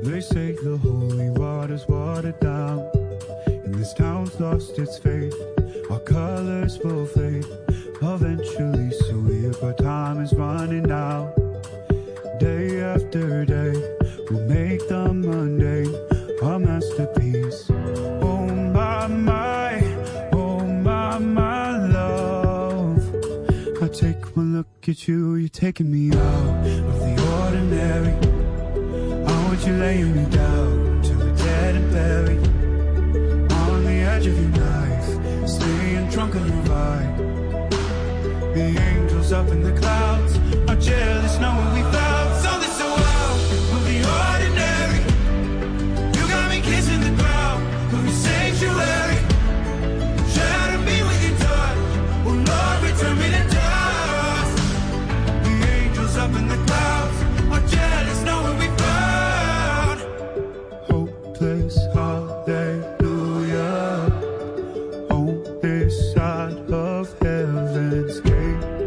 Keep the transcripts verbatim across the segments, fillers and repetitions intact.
They say the holy water's watered down, and this town's lost its faith. Our colors will fade eventually, so weird, but time is running out. Day after day, we'll make the mundane a masterpiece. Oh my, my, oh my, my love. I take one look at you, you're taking me out of the ordinary. I want you laying me down till we're dead and buried. On the edge of your knife, staying drunk on your ride. The angels up in the clouds are jealous knowing we found something so wild of the ordinary. You got me kissing the ground of your sanctuary. Shadow me with your touch, oh Lord, return me to dust. The angels up in the clouds are jealous knowing we found hopeless hallelujah on this side of heaven's gate.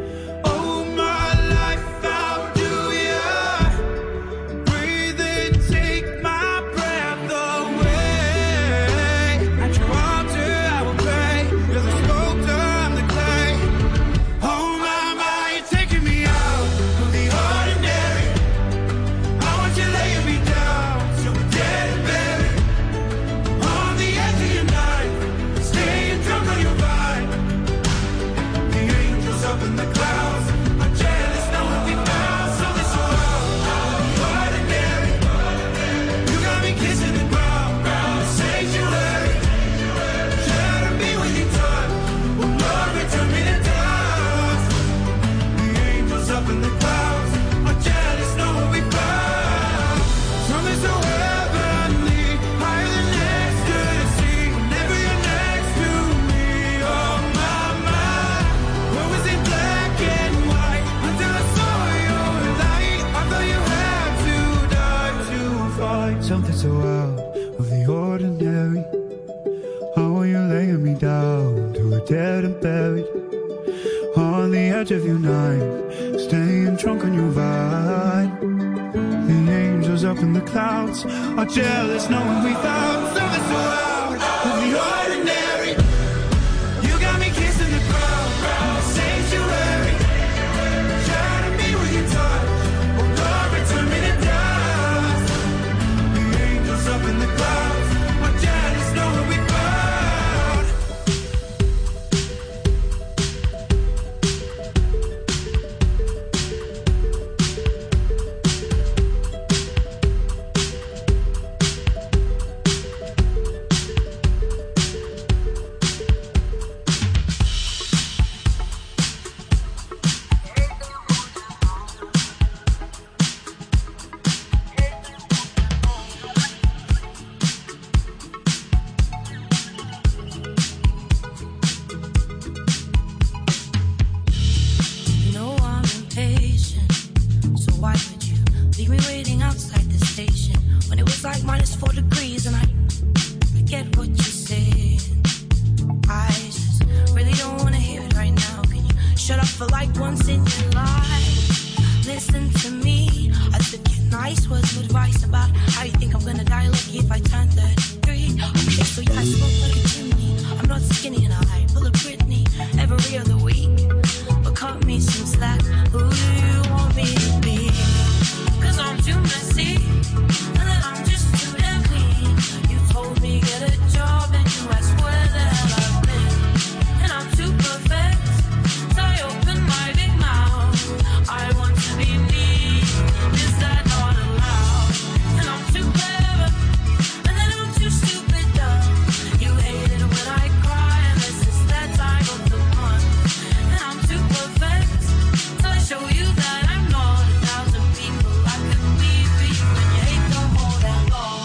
Something so out of the ordinary. How are you laying me down to a dead and buried? On the edge of your knife, staying drunk on your ride. The angels up in the clouds are jealous knowing we found something so out of the ordinary. You got me kissing the ground, the sanctuary. Shadow me with your touch, oh Lord, return me to dust. The angels up in the clouds are jealous knowing we found. Show you that I'm not a thousand people. I could be weak when you hate the whole that long.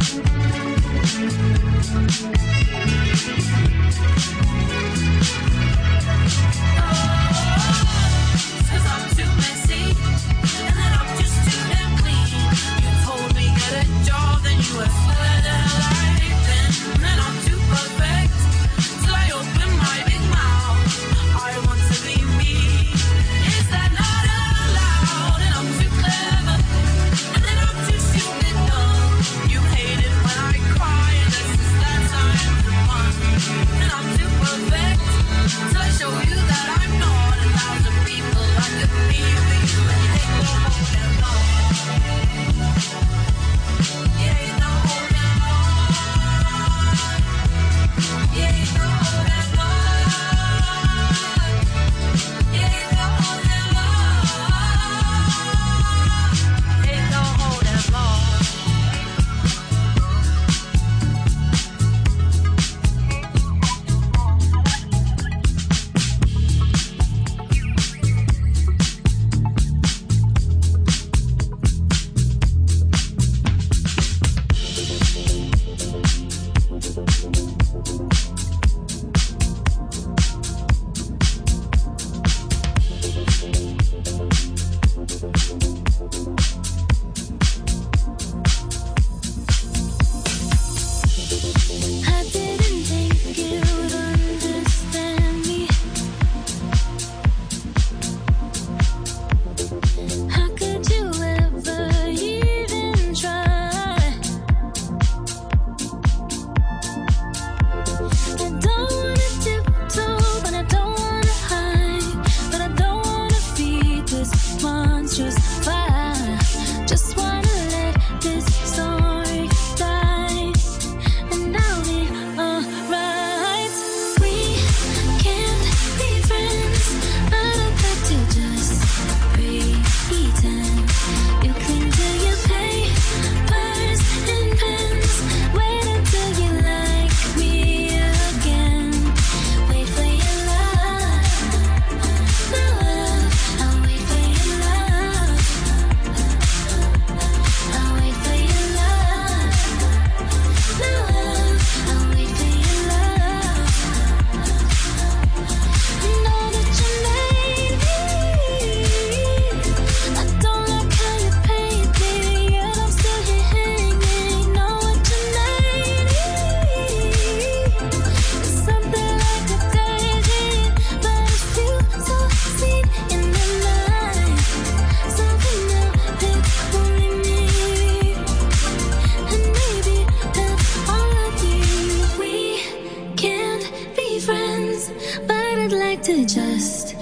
to just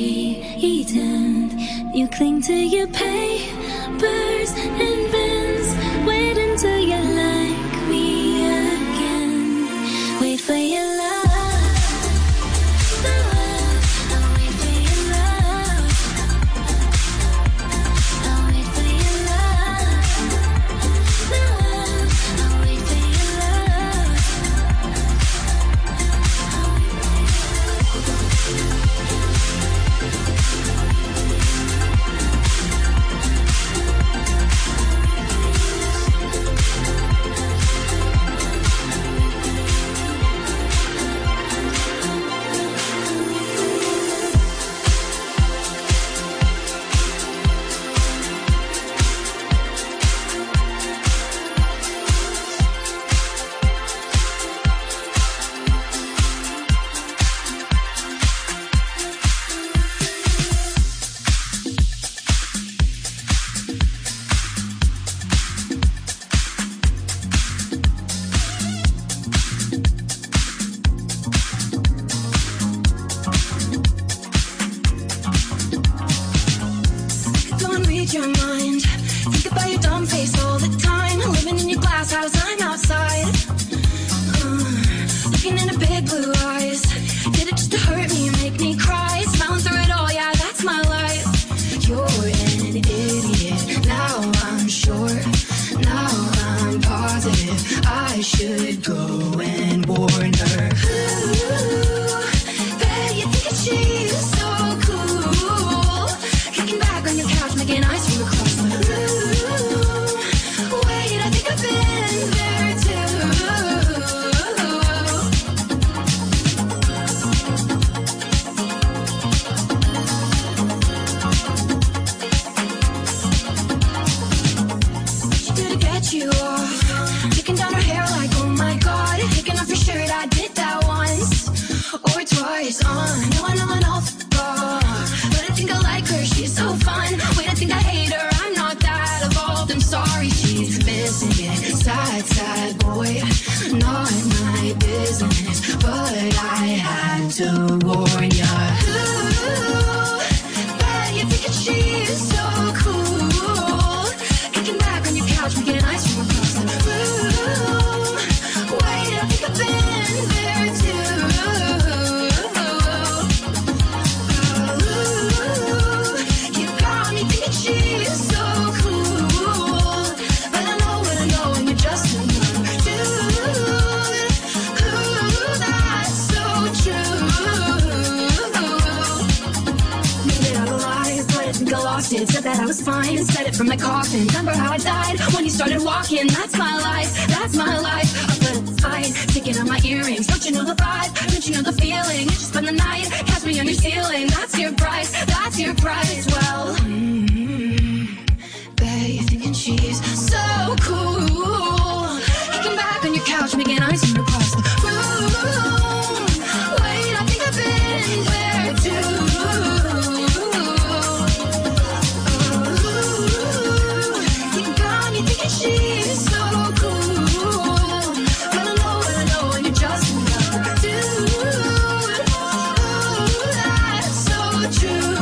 pretend. You cling to your papers and pens. Wait until you like me again. Wait for your love. Wait, I think I've been there. face on. No one, no one else. Oh, but I think I like her, she's so fun. Wait, I think I hate her, I'm not that evolved. I'm sorry, she's missing it. Sad, sad boy, not my business, but I had to warn ya. Ooh, bet you're thinking she's so cool. Kicking back on your couch, making ice cream across the room. Wait, I think I've been there too. Ooh, you got me thinking she's so cool, but I know what I know, and you're just in love, dude. Ooh, that's so true. Maybe I lied, but I think I lost it. Said that I was fine and said it from my coffin. Remember how I died when you started walking? That's my life, that's my life. Oh, but it's fine, taking out my earrings. Don't you know the vibe? Don't you know the feeling? You just spend the night, catch me on your ceiling. That's your price, that's your price. Well, mm-hmm. Bet you're thinking she's so cool. Kicking back on your couch, making ice cream across the room. Wait, I think I've been there too. She's so cool, but I know what I know, and you're just in love, dude. Ooh, that's so true.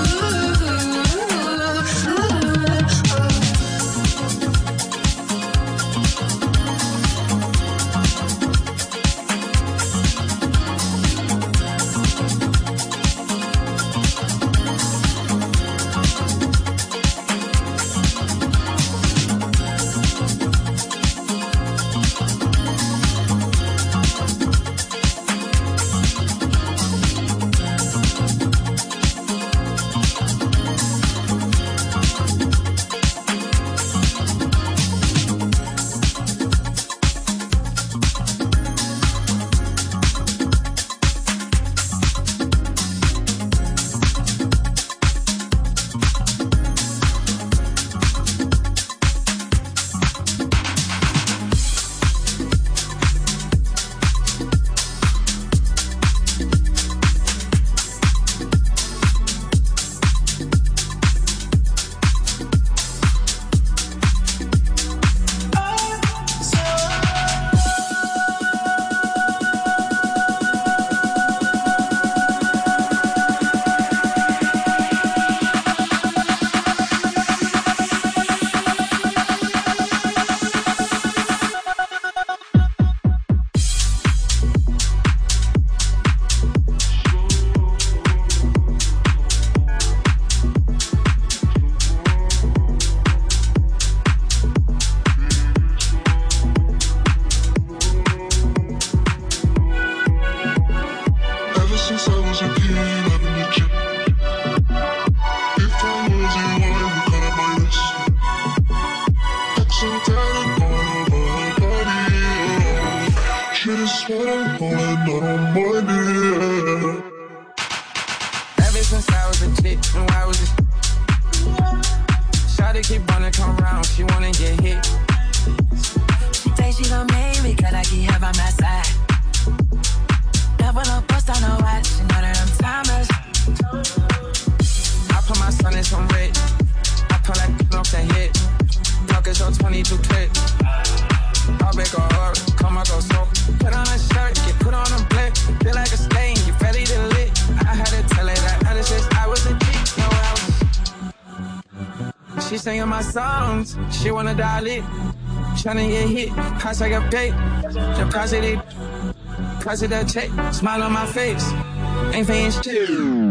She wanna dial it, tryna get hit. Price like a bait, the price of the price of that check. Smile on my face, ain't paying shit.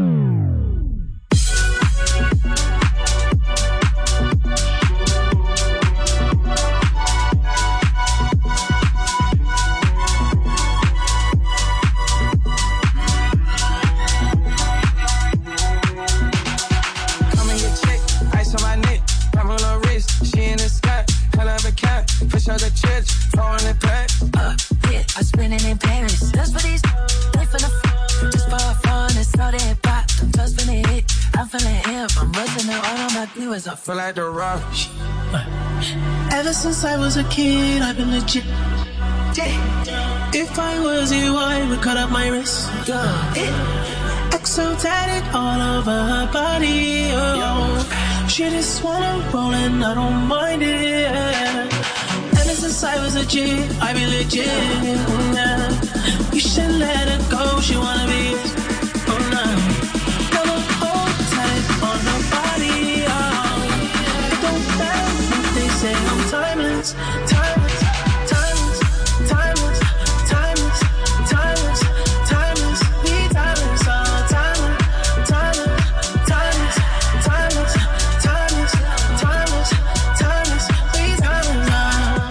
I feel like the rock. Ever since I was a kid, I've been legit. If I was you, I would cut up my wrist. It, So tatted all over her body, oh. She just wanna roll and I don't mind it. Ever since I was a G, I be legit, yeah. You should let her go, she wanna be yours, oh no. Got a hold tight on her body, oh. It don't matter what they say, I'm timeless, timeless, timeless, timeless, timeless, timeless, timeless, we timeless, oh. Timeless, timeless, timeless, timeless, timeless, timeless, we timeless, oh.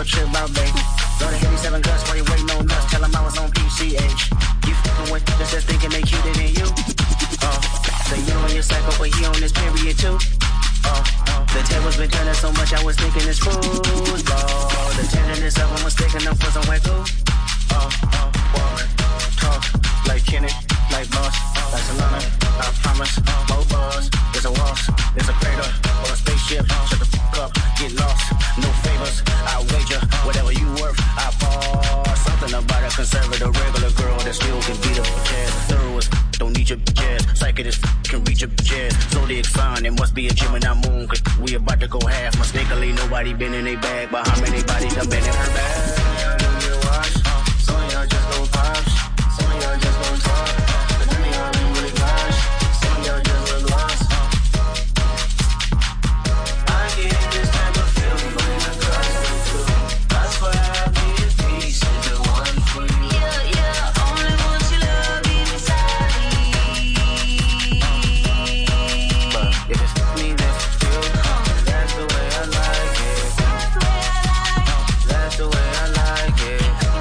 little trip out, babe. Go to hit me seven guts while you waiting on us. Tell them I was on P C H. You fucking with niggas just thinking they cuter than you. Oh, so you on your cycle, but he on this period too. Oh, oh, the tables been turning so much, I was thinking it's football. The tenderness of them was sticking up for some wet glue. Oh, oh, walk, talk, like Kenny, like Boss, like Solana, I promise, more bars, there's a waltz, there's a crater, or a spaceship, shut the fuck up, get lost, no favors, I wager, whatever you worth, I fall, something about a conservative regular girl that still can beat up jazz, thorough as don't need your jazz, psychic as can reach your jazz, zodiac sign, it must be a Gemini moon, cause we about to go half, mistakenly nobody been in a bag, but how many bodies done been in her bag? Some of y'all just gon' pops, some of y'all just gon' talk, but none of y'all ain't really gosh, some of y'all just look lost. I get this type of feeling when I cross you through. That's why I be at peace with the one for you. Yeah, yeah, only want your love inside me. But if it's me, then it's you. That's the way I like it. That's the way I like it.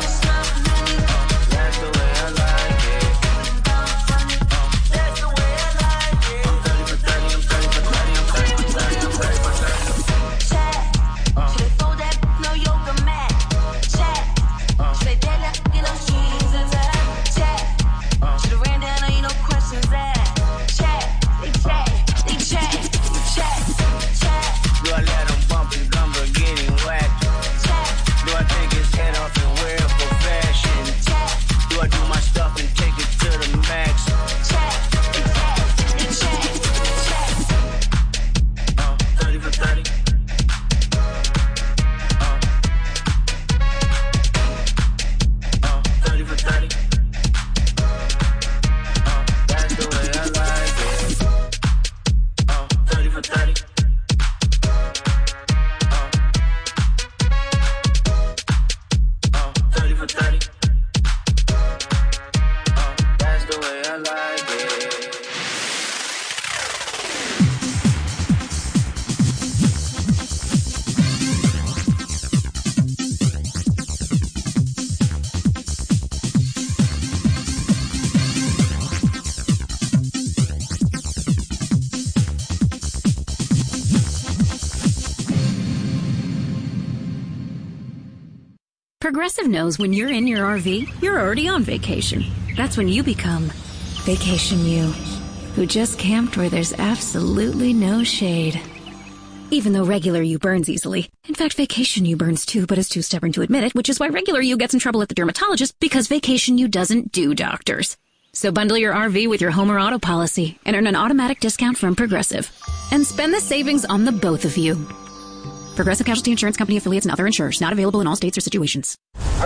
Progressive knows when you're in your R V, you're already on vacation. That's when you become Vacation You, who just camped where there's absolutely no shade. Even though regular you burns easily. In fact, Vacation You burns too, but is too stubborn to admit it, which is why regular you gets in trouble at the dermatologist, because Vacation You doesn't do doctors. So bundle your R V with your home or auto policy and earn an automatic discount from Progressive. And spend the savings on the both of you. Progressive Casualty Insurance Company affiliates and other insurers. Not available in all states or situations.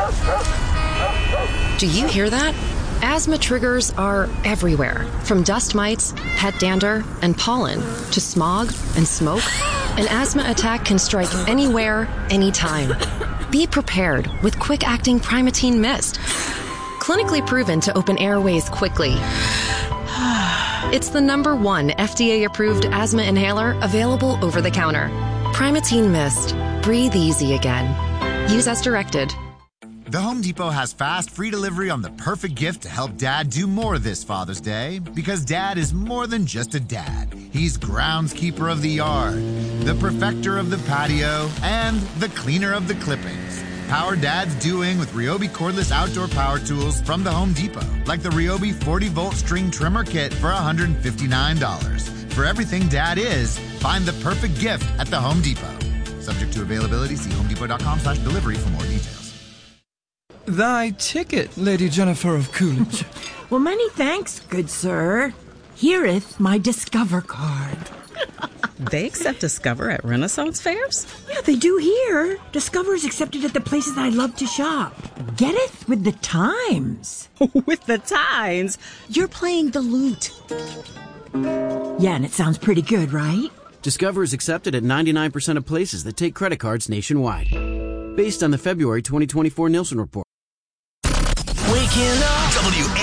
Do you hear that? Asthma triggers are everywhere. From dust mites, pet dander, and pollen, to smog and smoke. An asthma attack can strike anywhere, anytime. Be prepared with quick-acting Primatene Mist. Clinically proven to open airways quickly. It's the number one F D A-approved asthma inhaler available over the counter. Primatene Mist. Breathe easy again. Use as directed. The Home Depot has fast, free delivery on the perfect gift to help Dad do more this Father's Day. Because Dad is more than just a dad. He's groundskeeper of the yard, the perfecter of the patio, and the cleaner of the clippings. Power Dad's doing with Ryobi cordless outdoor power tools from the Home Depot. Like the Ryobi forty volt string trimmer kit for one hundred fifty-nine dollars. For everything Dad is, find the perfect gift at the Home Depot. Subject to availability, see homedepot.com slash delivery for more details. Thy ticket, Lady Jennifer of Coolidge. Well, many thanks, good sir. Hereeth my Discover card. They accept Discover at Renaissance fairs? Yeah, they do here. Discover is accepted at the places I love to shop. Getteth with the times. With the times? You're playing the lute. Yeah, and it sounds pretty good, right? Discover is accepted at ninety-nine percent of places that take credit cards nationwide. Based on the February twenty twenty-four Nielsen report. Waking up. W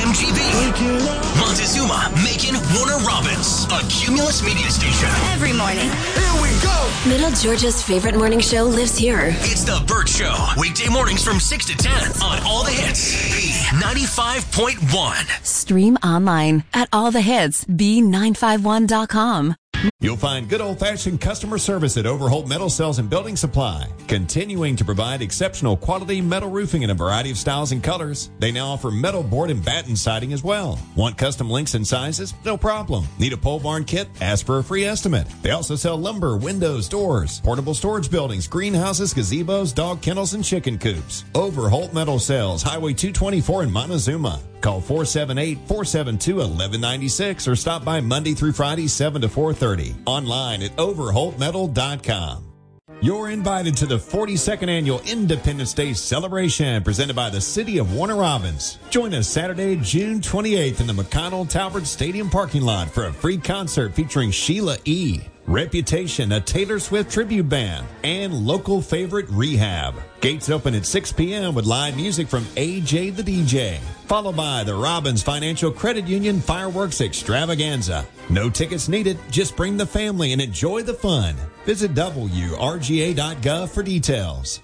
M T V. Montezuma making Warner Robins a Cumulus media station. Every morning. Here we go. Middle Georgia's favorite morning show lives here. It's The Burt Show. Weekday mornings from six to ten on All the Hits. B ninety-five point one. Stream online at all the hits b nine five one dot com. You'll find good old-fashioned customer service at Overholt Metal Sales and Building Supply, continuing to provide exceptional quality metal roofing in a variety of styles and colors. They now offer metal board and batten siding as well. Want custom lengths and sizes? No problem. Need a pole barn kit? Ask for a free estimate. They also sell lumber, windows, doors, portable storage buildings, greenhouses, gazebos, dog kennels, and chicken coops. Overholt Metal Sales, Highway two twenty-four in Montezuma. Call four seven eight, four seven two, one one nine six or stop by Monday through Friday, seven to four thirty. Online at overholt metal dot com. You're invited to the forty-second Annual Independence Day celebration presented by the City of Warner Robins. Join us Saturday, June twenty-eighth in the McConnell Talbert Stadium parking lot for a free concert featuring Sheila E., Reputation, a Taylor Swift tribute band, and local favorite Rehab. Gates open at six p.m. with live music from A J the D J, followed by the Robbins Financial Credit Union Fireworks Extravaganza. No tickets needed, just bring the family and enjoy the fun. Visit W R G A dot gov for details.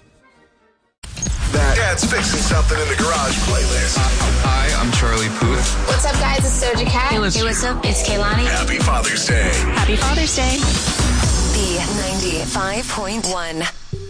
Dad's fixing something in the garage playlist. Hi, I'm Charlie Puth. What's up, guys? It's Doja Cat. Hey, what's, hey, what's up? It's Kehlani. Happy Father's Day. Happy Father's Day. B ninety-five point one.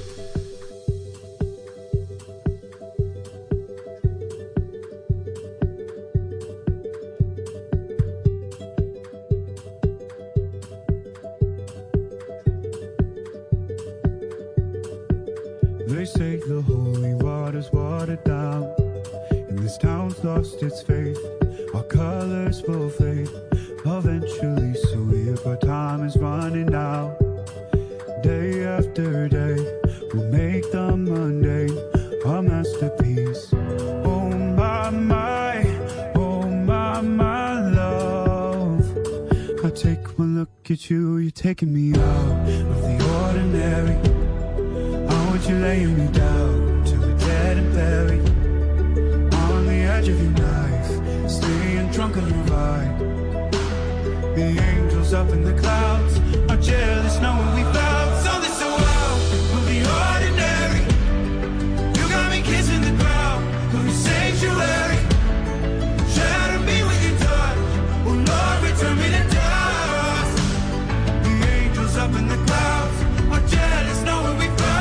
They say the holy water's watered down, and this town's lost its faith. Our colors will fade eventually, so weird, but time is running out. Day after day, we'll make the mundane a masterpiece. Oh my, my, oh my, my love. I take one look at you, you're taking me out of the ordinary. You're laying me down to the dead and buried on the edge of your knife, staying drunk on your ride. The angels up in the clouds are jealous knowing we found something so out of the ordinary. You got me kissing the ground of your sanctuary. Shatter me with your touch, oh Lord, return me to dust. The angels up in the clouds are jealous knowing we found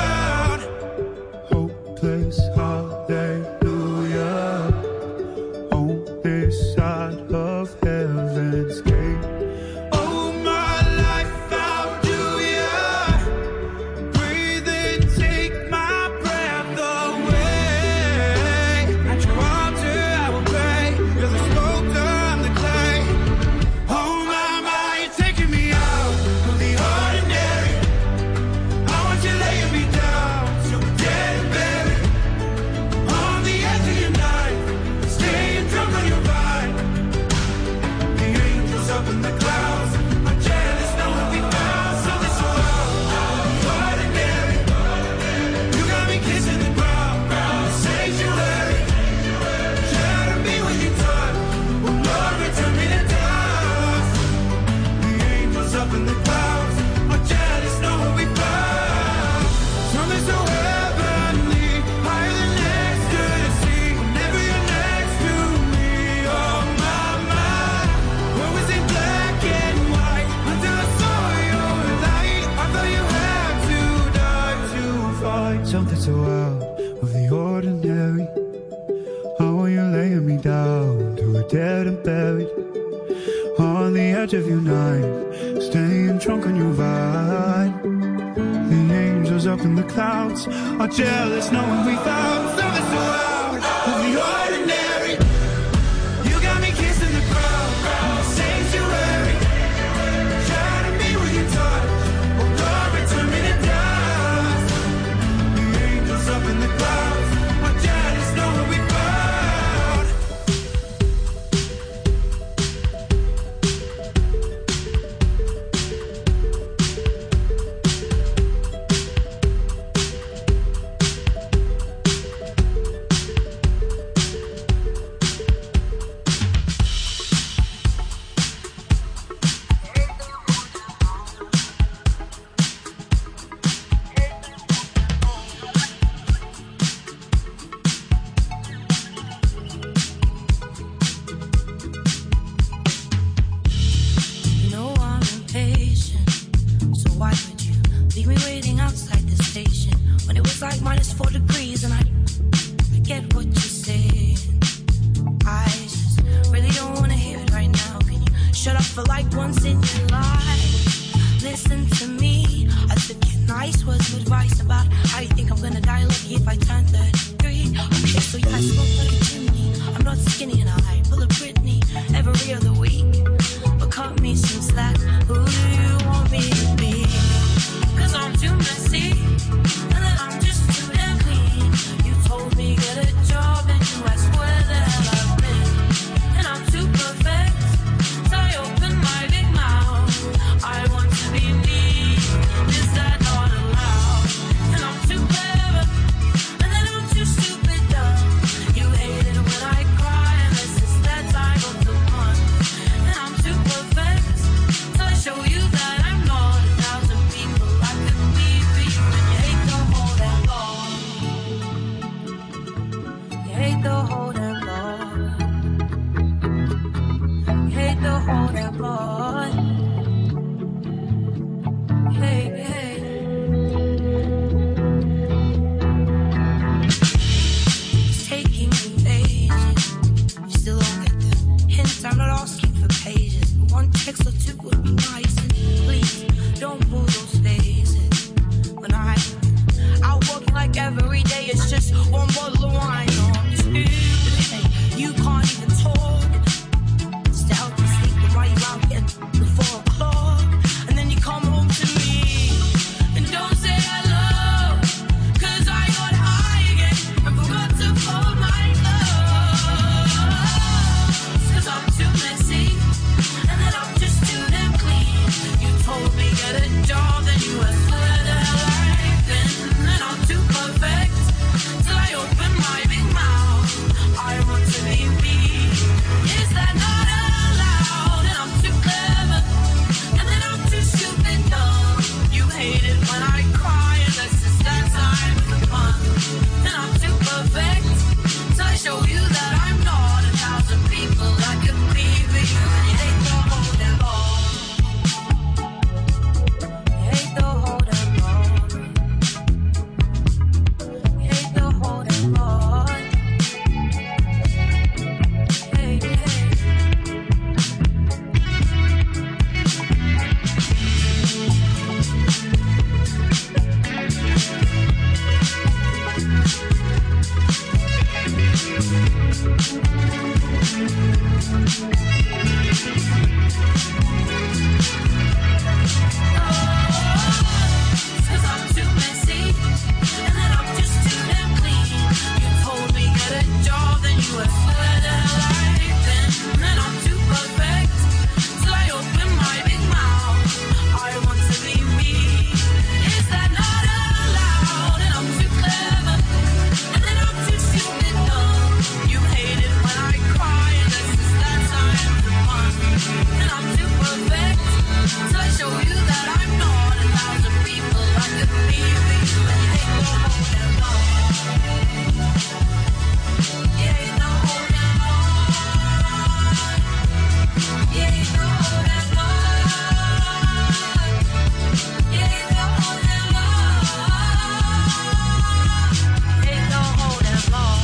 hallelujah on this side of heaven's gate. Oh, my life, how do you breathe and take my breath away? At your altar I will pray. You're the sculptor, I'm the clay. Oh my, my, you're taking me out of the ordinary. I want you laying me down so dead and buried. Up in the clouds, I'm jealous knowing we found something so out of the ordinary. You got me kissing the ground, the sanctuary. Shatter me with your touch, oh Lord, return me to dust. The angels up in the clouds are jealous knowing we found something so heavenly, higher than ecstasy. Whenever you're next to me, oh my, my, what was it? Black and white, until I saw your light. I thought you had to die to find something so out of the ordinary. How are you laying me down to a dead and buried on the edge of your knife, staying drunk on your ride. The angels up in the clouds are jealous knowing we found something so out of the ordinary. You got me kissing the ground, sanctuary. Shatter me with your touch, oh Lord, return me to dust. The angels up in the clouds are jealous knowing we found. when it was like minus four degrees, and I, I get what you say. I just really don't wanna hear it right now. Can you shut up for like once in your life? Listen to me. I took your nice words of advice about how you think I'm gonna die lucky if I turn thirty-three. Okay, so yeah, I smoke like a chimney. I'm not skinny and I pull a Britney every other week. But cut me some slack. Who do you want me to be? Cause I'm too messy, and then I'm just too damn clean. You told me get a job and you asked where the hell I've been. And I'm too perfect, so I open my big mouth. I want to be me, is that not allowed? And I'm too clever, and then I'm too stupid dumb. You hate it when I cry, and this is that time of the month. And I'm too perfect, so I show you that I'm not a thousand people I could be for you. And you hate the whole damn law. You hate the whole damn law. You hate the whole damn law. Hey, hey. It's taking me ages. You still don't get the hint. I'm not asking for pages, but one text or two would be nice. And please don't pull those faces. When I out walking like every day, it's just one bottle of wine on Tuesday. You can't even talk. Just to help you sleep, but while you're out here till four o'clock, and then you come home to me and don't say hello. Cause I got high again and forgot to fold my clothes. Cause I'm too messy, and then I'm just too damn clean. You told me get a job, then you asked where the hell I've been. And I'm too perfect, till I open my big mouth. I want to be me, is that not allowed? And I'm too clever, and then I'm too stupid dumb. You hate it when I cry, and that's just that time of the month. And I'm too perfect, so I show you that I'm not a thousand people I could be for you. And you hate the whole damn law. You hate the whole damn law. You hate the whole damn law. Hey, hey. Cause I'm too messy, and then I'm just too damn clean. You told me get a job, then you asked where the hell I've been. And I'm too perfect, so I open my big mouth. I want to be me, is that not allowed? And I'm too clever, and then I'm too stupid dumb. You hate it when I cry, and that's just that time of the month. And I'm too perfect, so I show you that I'm not a thousand people I could be for you. And you hate the whole damn law. You hate the whole damn law. You hate the whole damn law. You hate the whole damn law. You hate the whole damn law.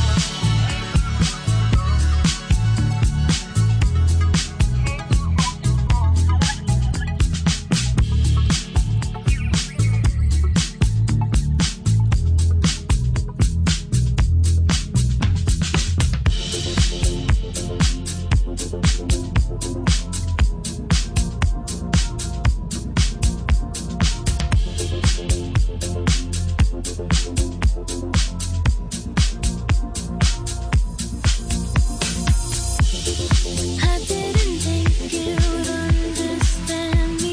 I didn't think you'd understand me.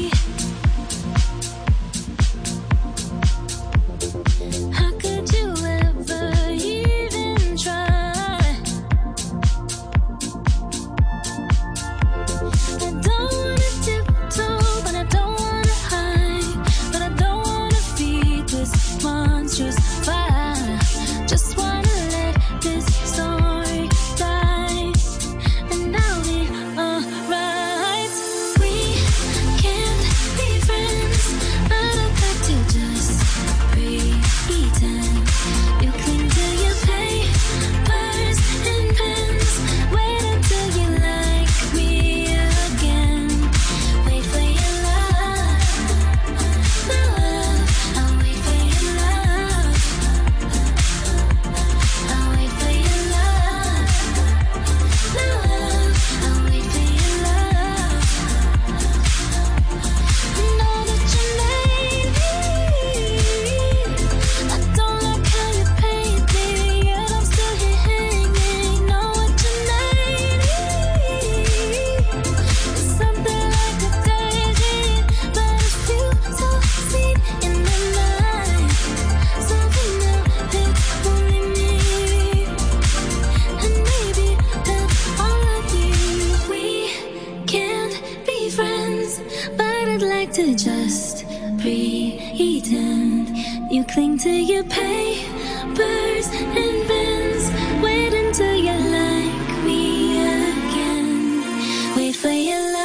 How could you ever even try? I don't wanna tiptoe, but I don't wanna hide. But I don't wanna feed this monstrous fire. Just wanna let this story die, and I'll be alright. We can't be friends, but I've got to just pretend. till your papers and bins. Wait until you like me again. Wait for your love.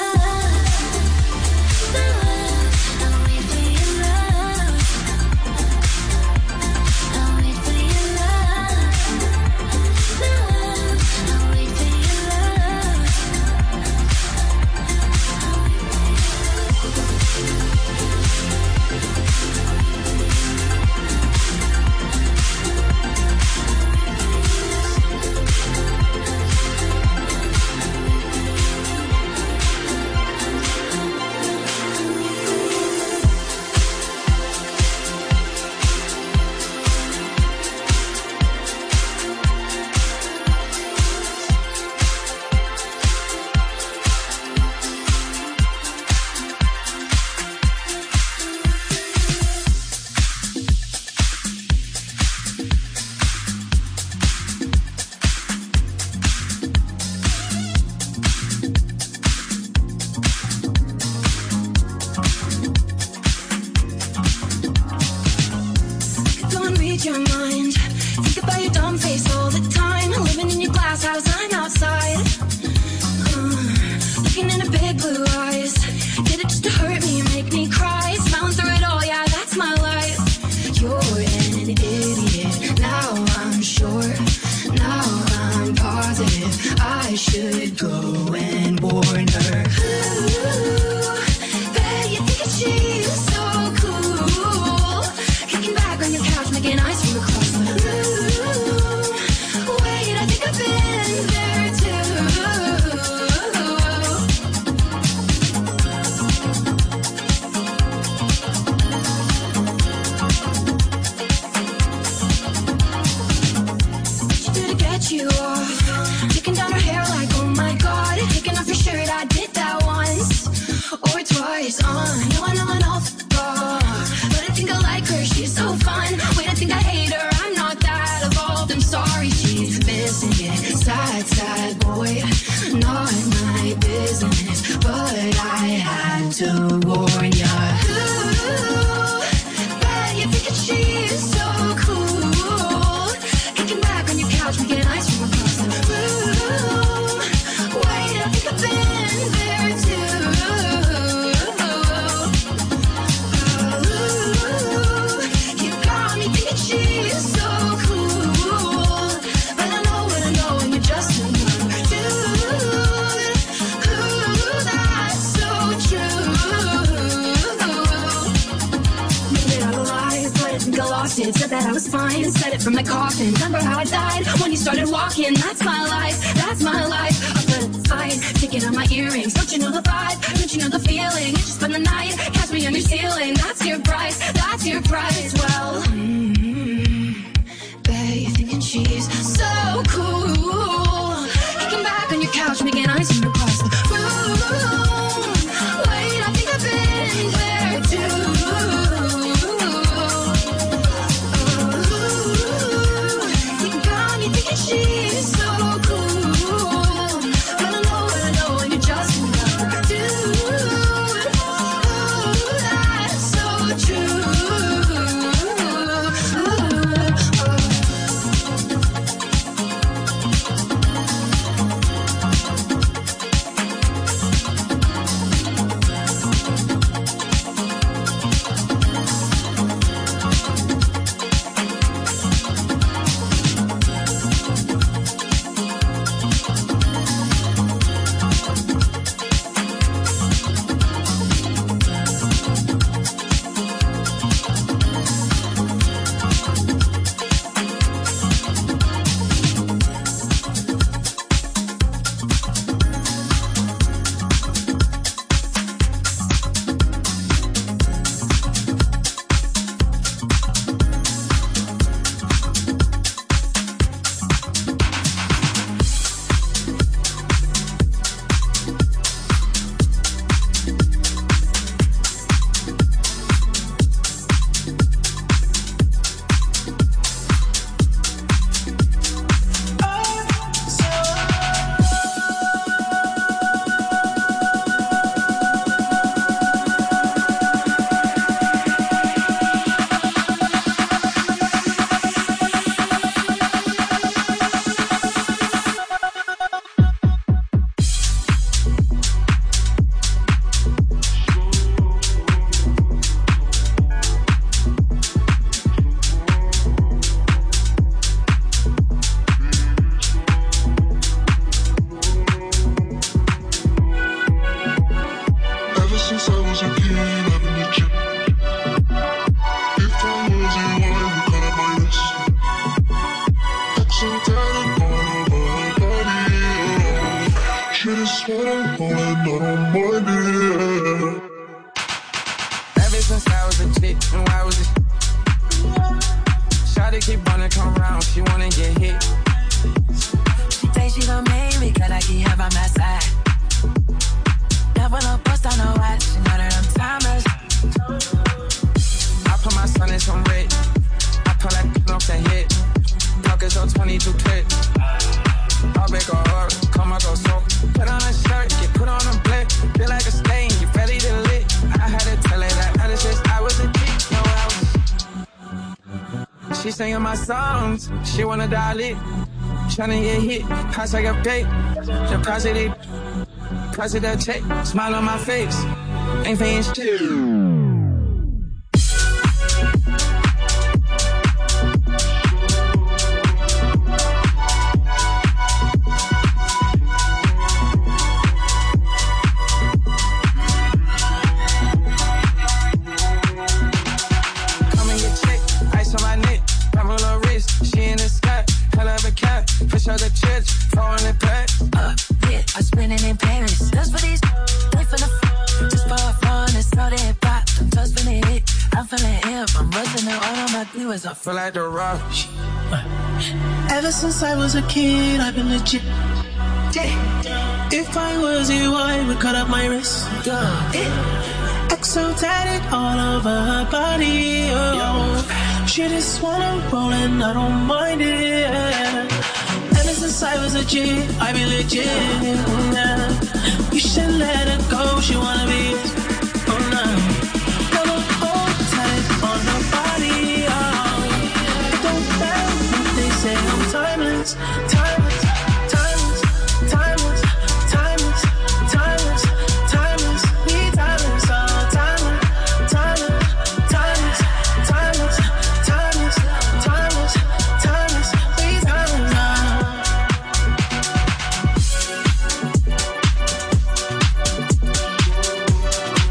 Your mind. Think about your dumb face all the time. Living in your glass house, I'm outside. Uh, looking into big blue eyes. Did it just to hurt me and make me cry? Smiling through it all, yeah, that's my life. You're an idiot. Now I'm sure. Now I'm positive. I should go and warn her. Ooh, bet you think she's so cool. Kicking back on your couch, making eyes from across the room. Wait, I think I've been there too. She did to get you off. Taking down her hair like, oh my god. Taking off your shirt, I did that once or twice. Uh, no, I know I know. But I think I like her, she's so fun. Wait, I think I hate her, I'm not that evolved. I'm sorry, she's missing it. Sad, sad boy, not my business. But I had to warn ya. Ooh, bet you think that she's so cool. Kicking back on your couch, making eyes from across the room. Wait, I think I've been there too. She's so cool, but I know what I know, and you're just another dude. Ooh, that's so true. Made it out alive, but I think I lost it. Said that I was fine and said it from my coffin. Remember how I died when you started walking? That's my life, that's my life. Up in a fight, taking out my earrings. Don't you know the vibe? Don't you know the feeling? You just spend the night, catch me on your ceiling. That's your price, that's your price. Well, you thinking she's so cool. Kicking back on your couch, making eyes from across the room. Wait, I think I've been there too. You got me thinking she's so cool. But I know what I know, and you're just another dude. Ooh, that's so true. Ooh. don't mind it. Ever since I was a chick, and I was a shawty keep wanna come round, she wanna get hit. She thinks she gon' make me, cause I keep her by my side. Never no bust on no watch, she know that I'm timeless. I put my son in some red, I pull that off the hit. Pockets on twenty-two clips. I'll make a hard, come I go so. Put on a shirt, get put on a black. Feel like a stain, you ready to lit. I had to tell her that ever since I was a kid, no I was. She singing my songs, she wanna dial it. Tryna get hit, pass like a bait. The price of it, price of that check. Smile on my face, ain't paying shit. I feel like the rock. Ever since I was a kid, I've been legit. If I was you, I would cut up my wrist. X O tatted all over her body. Oh. She just wanna roll and I don't mind it. Ever since I was a G, I be legit. Yeah. You should let her go, she wanna be yours. Oh no. Never hold tight on her body. Oh. Say I'm timeless, timeless, timeless, timeless, timeless, timeless, timeless, be timeless, oh, timeless, timeless, timeless, timeless, timeless, timeless, timeless, be timeless, oh.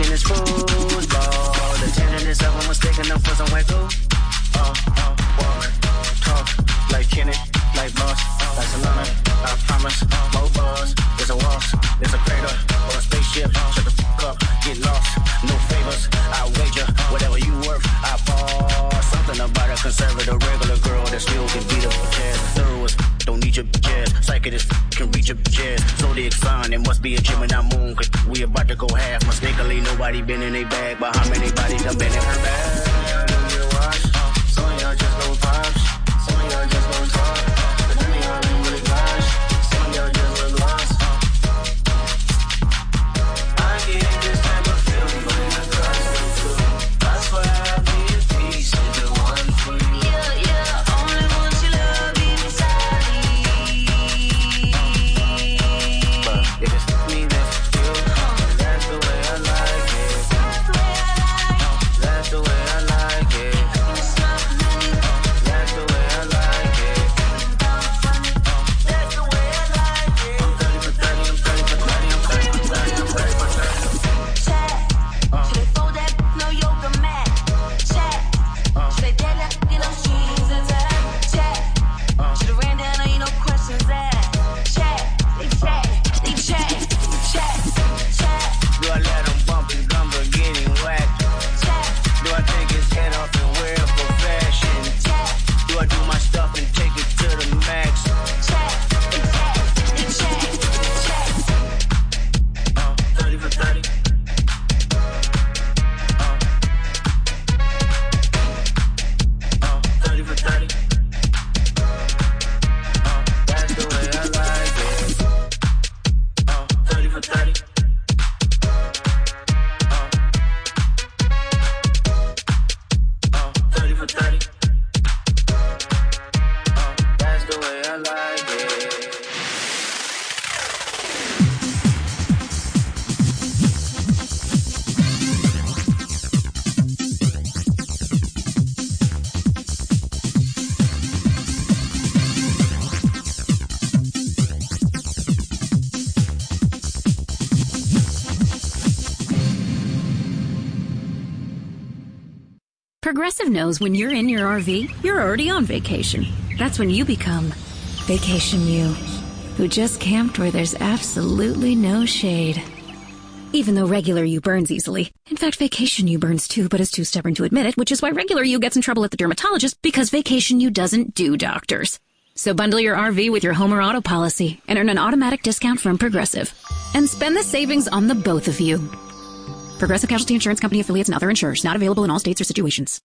watching this football. The tenderness of them was taking them for some white cool. Uh, uh, walk, talk, like Kenny, like Boss, like Solana. I promise, more buzz. There's a waltz, there's a crater, or a spaceship. Shut the fuck up, get lost. No favors, I wager. Whatever you worth, I ball. Something about a conservative regular girl that still can beat up a jazz. Thorough as don't need your jazz. Psychic as can reach your jazz. Zodiac sign, it must be a Gemini moon. Cause we about to go half. Mistakenly, nobody been in a bag. But how many bodies done been in her bag? I don't get washed. Some of y'all just gon' pops. Some of y'all just gon' talk. But none of y'all ain't really gosh. Some of y'all just look lost. I get this type of feeling when I cross the floor. That's why I be at peace with the one for you. Yeah, yeah, only want your love inside me. But if it's me, that's you. That's the way I like it. That's the way I like it. That's the way I like it. That's the way I like it. I'm thirty for thirty, I'm thirty for thirty, I'm thirty for thirty, I'm thirty for thirty. Check. Should they fold that no yoga mat? Check. Should they dead that get no strings attached? Check. Should have ran down, ain't no questions asked. Check. They check. They check. Check. Check. Do I let them bump and gumbo getting whacked? Check. Do I take his head off and wear it for fashion? Check. Do I do my stuff and take it to the max? Check. They check. They check. Check. Uh, thirty for thirty. Uh, uh, thirty for thirty. Uh, that's the way I like it. Uh, thirty for thirty. Uh, uh, thirty for thirty. Uh, that's the way I like it. Progressive knows when you're in your R V, you're already on vacation. That's when you become Vacation You, who just camped where there's absolutely no shade. Even though regular you burns easily. In fact, Vacation You burns too, but is too stubborn to admit it, which is why regular you gets in trouble at the dermatologist, because Vacation You doesn't do doctors. So bundle your R V with your home or auto policy and earn an automatic discount from Progressive. And spend the savings on the both of you. Progressive Casualty Insurance Company affiliates and other insurers. Not available in all states or situations.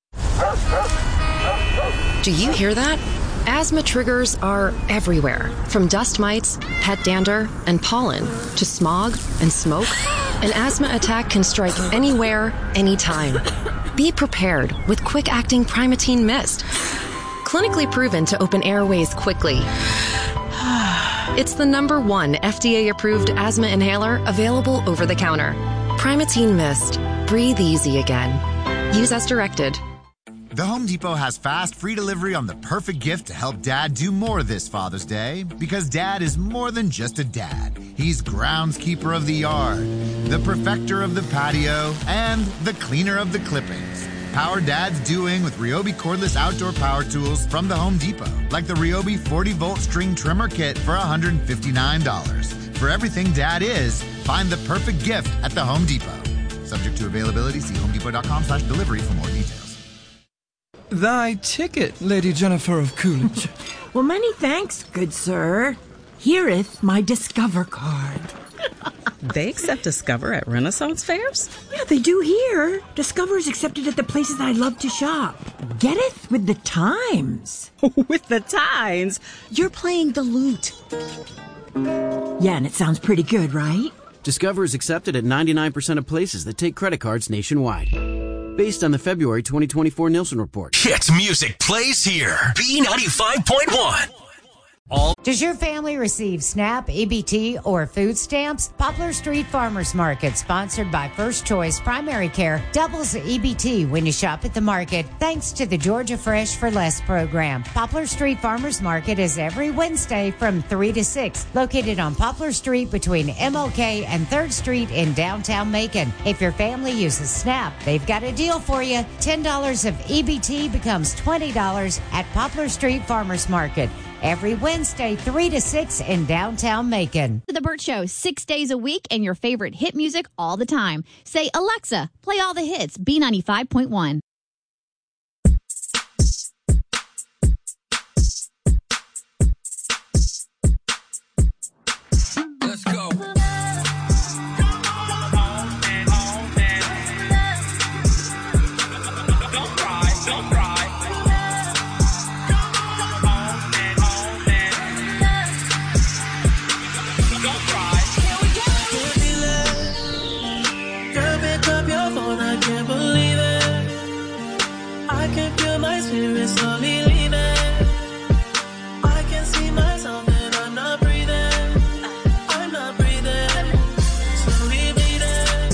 Do you hear that? Asthma triggers are everywhere, from dust mites, pet dander, and pollen, to smog and smoke. An asthma attack can strike anywhere, anytime. Be prepared with quick-acting Primatene Mist. Clinically proven to open airways quickly. It's the number one F D A-approved asthma inhaler available over the counter. Primatene Mist. Breathe easy again. Use as directed. The Home Depot has fast, free delivery on the perfect gift to help Dad do more this Father's Day. Because Dad is more than just a dad. He's groundskeeper of the yard, the perfecter of the patio, and the cleaner of the clippings. Power Dad's doing with Ryobi cordless outdoor power tools from the Home Depot. Like the Ryobi forty volt string trimmer kit for one hundred fifty-nine dollars. For everything Dad is, find the perfect gift at the Home Depot. Subject to availability, see homedepot.com slash delivery for more details. Thy ticket, Lady Jennifer of Coolidge. Well, many thanks, good sir. Hereeth my Discover card. They accept Discover at Renaissance fairs? Yeah, they do here. Discover is accepted at the places I love to shop. Getteth with the times. With the times? You're playing the lute. Yeah, and it sounds pretty good, right? Discover is accepted at ninety-nine percent of places that take credit cards nationwide. Based on the February twenty twenty-four Nielsen report. Hit music plays here. B ninety-five point one. All Does your family receive SNAP, E B T, or food stamps? Poplar Street Farmers Market, sponsored by First Choice Primary Care, doubles the E B T when you shop at the market thanks to the Georgia Fresh for Less program. Poplar Street Farmers Market is every Wednesday from three to six, located on Poplar Street between M L K and third Street in downtown Macon. If your family uses SNAP, they've got a deal for you. ten dollars of E B T becomes twenty dollars at Poplar Street Farmers Market. Every Wednesday, three to six in downtown Macon. The Burt Show, six days a week and your favorite hit music all the time. Say, Alexa, play all the hits, B ninety-five point one. Let's go. Don't cry, don't cry. Spirit slowly leaving. I can see myself and I'm not breathing. I'm not breathing. Slowly bleeding.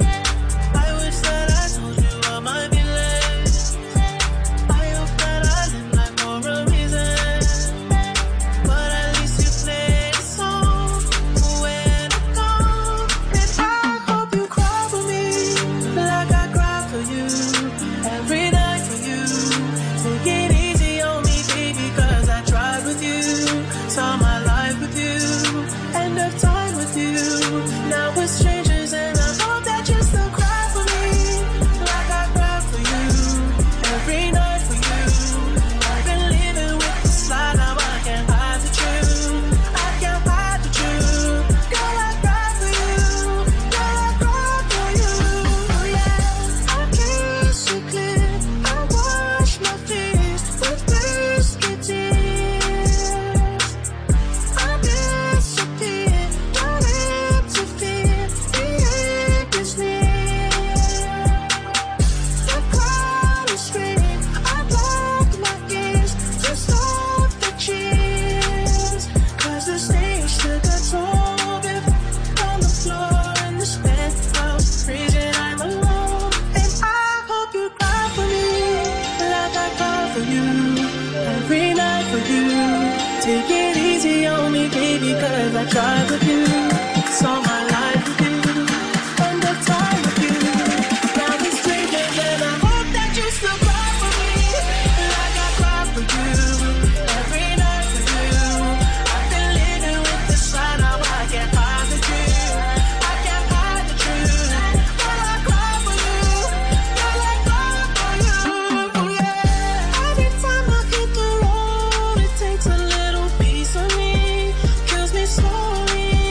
I wish that I told you all my feelings. I hope that I live life for a reason. But at least you played a song when I'm gone. And I hope you cry for me like I cry for you every night for you. Take it easy on me, baby, cause I tried with you. Saw my life with you, end of time with you. Now we're strangers and I hope that you still cry for me like I cry for you every night for you. I've been living with this lie, now I can't hide the truth. I can't hide the truth. Girl, I cry for you. Girl, I cry for you. Oh yeah, I kiss you clear. I wash my face with biscuit tears. I disappear, not empty fear, the anchor's near. The crowd is screaming, I block my ears to stop the cheers. Cause the stage took a toll with on the floor in this penthouse, freezing, I'm alone. And I hope you cry for me like I cry for you every night for you. Take it easy on me, baby, cause I tried with you. Saw my life with you, end of time with you. Now we're strangers and I hope that you still cry for me like I cry for you every night for you. I've been living with this lie, now I can't hide the truth. I can't hide the truth. Girl, I cry for you. Girl, I cry for you. Oh yeah. Every time I hit the road, it takes a little piece of me, kills me slowly.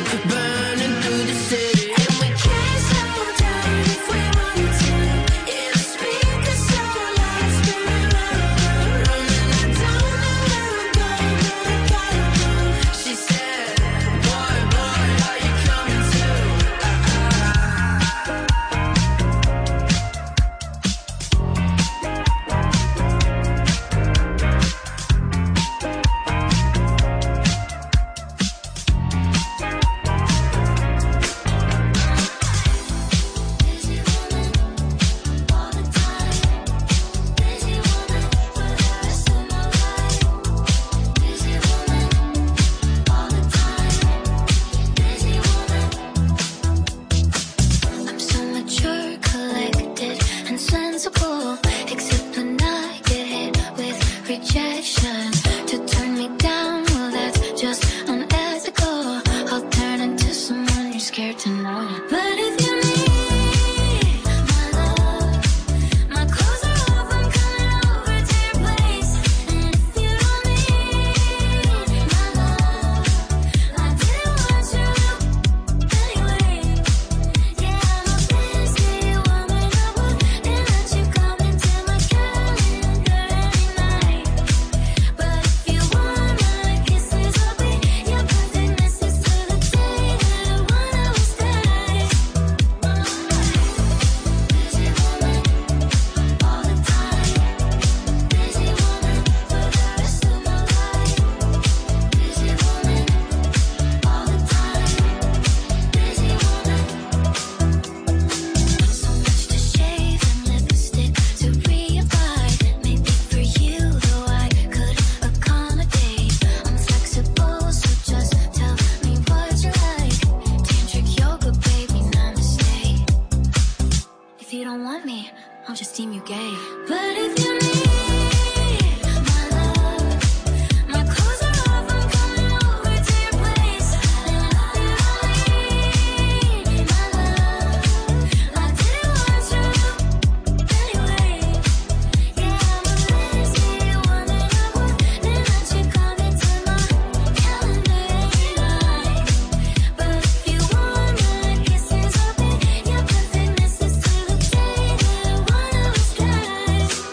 burning through the city. And we can't slow down if we want to. Yeah, the speakers so loud, screaming louder. Running, I don't know where I'm going, but I gotta go. She said, boy, boy, are you coming too? I'm so mature, collected, and sensible. Except when I get hit with rejection. To turn me down, well, that's just unethical. I'll turn into someone you're scared to know. But if you need my love, my clothes are off, I'm coming over to your place. And if you don't need my love, I didn't want you anyway. Yeah, I'm a busy woman, I wouldn't let you come into my calendar every night. But if you want my kisses, I'll be your perfect missus till the day that one of us dies. Busy woman, all the time. Busy woman for the rest of my life. Busy woman, all the time. Busy woman. So much to shave and lipstick to reapply. Maybe for you, though I could accommodate. I'm flexible, so just tell me what you like. Tantric yoga, baby, namaste. If you don't want me, I'll just deem you gay. But if you need my love, my clothes are off, I'm coming over to your place. And if you don't need my love, I didn't want you anyway. Yeah, I'm a busy woman, I wouldn't let you come into my calendar every night. But if you want my kisses, I'll be your perfect missus till the day that one of us dies.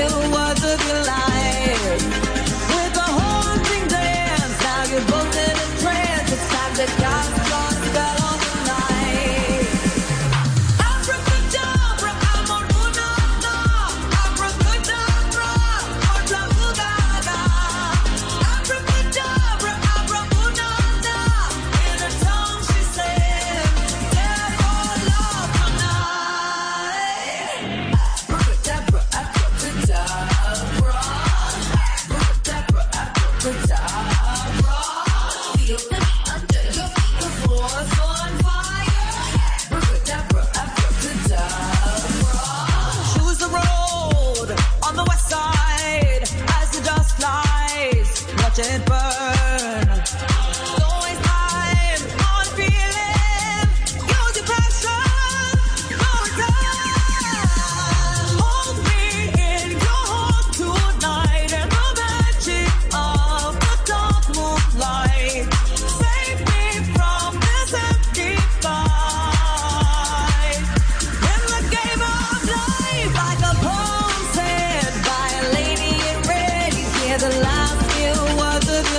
few words of your life. With a haunting dance, now you're both in a trance. It's time to cast your spell on the night. Abracadabra, amorunana. Abracadabra, mortabugada. Abracadabra, amorunana. In her tongue she said, "Dare for love tonight." Abracadabra, abracadabra. Abracadabra, abracadabra. Feel it under your feet, the floor's on fire. Abracadabra, abracadabra. Choose the road on the west side as the dust flies. Watch it burn. Don't waste time on feeling. Use your passion. No return. Hold me in your heart tonight and the magic of the dark moonlight. Save me from this empty fight. In the game of life, like a poem said by a lady in red, you hear the last few words of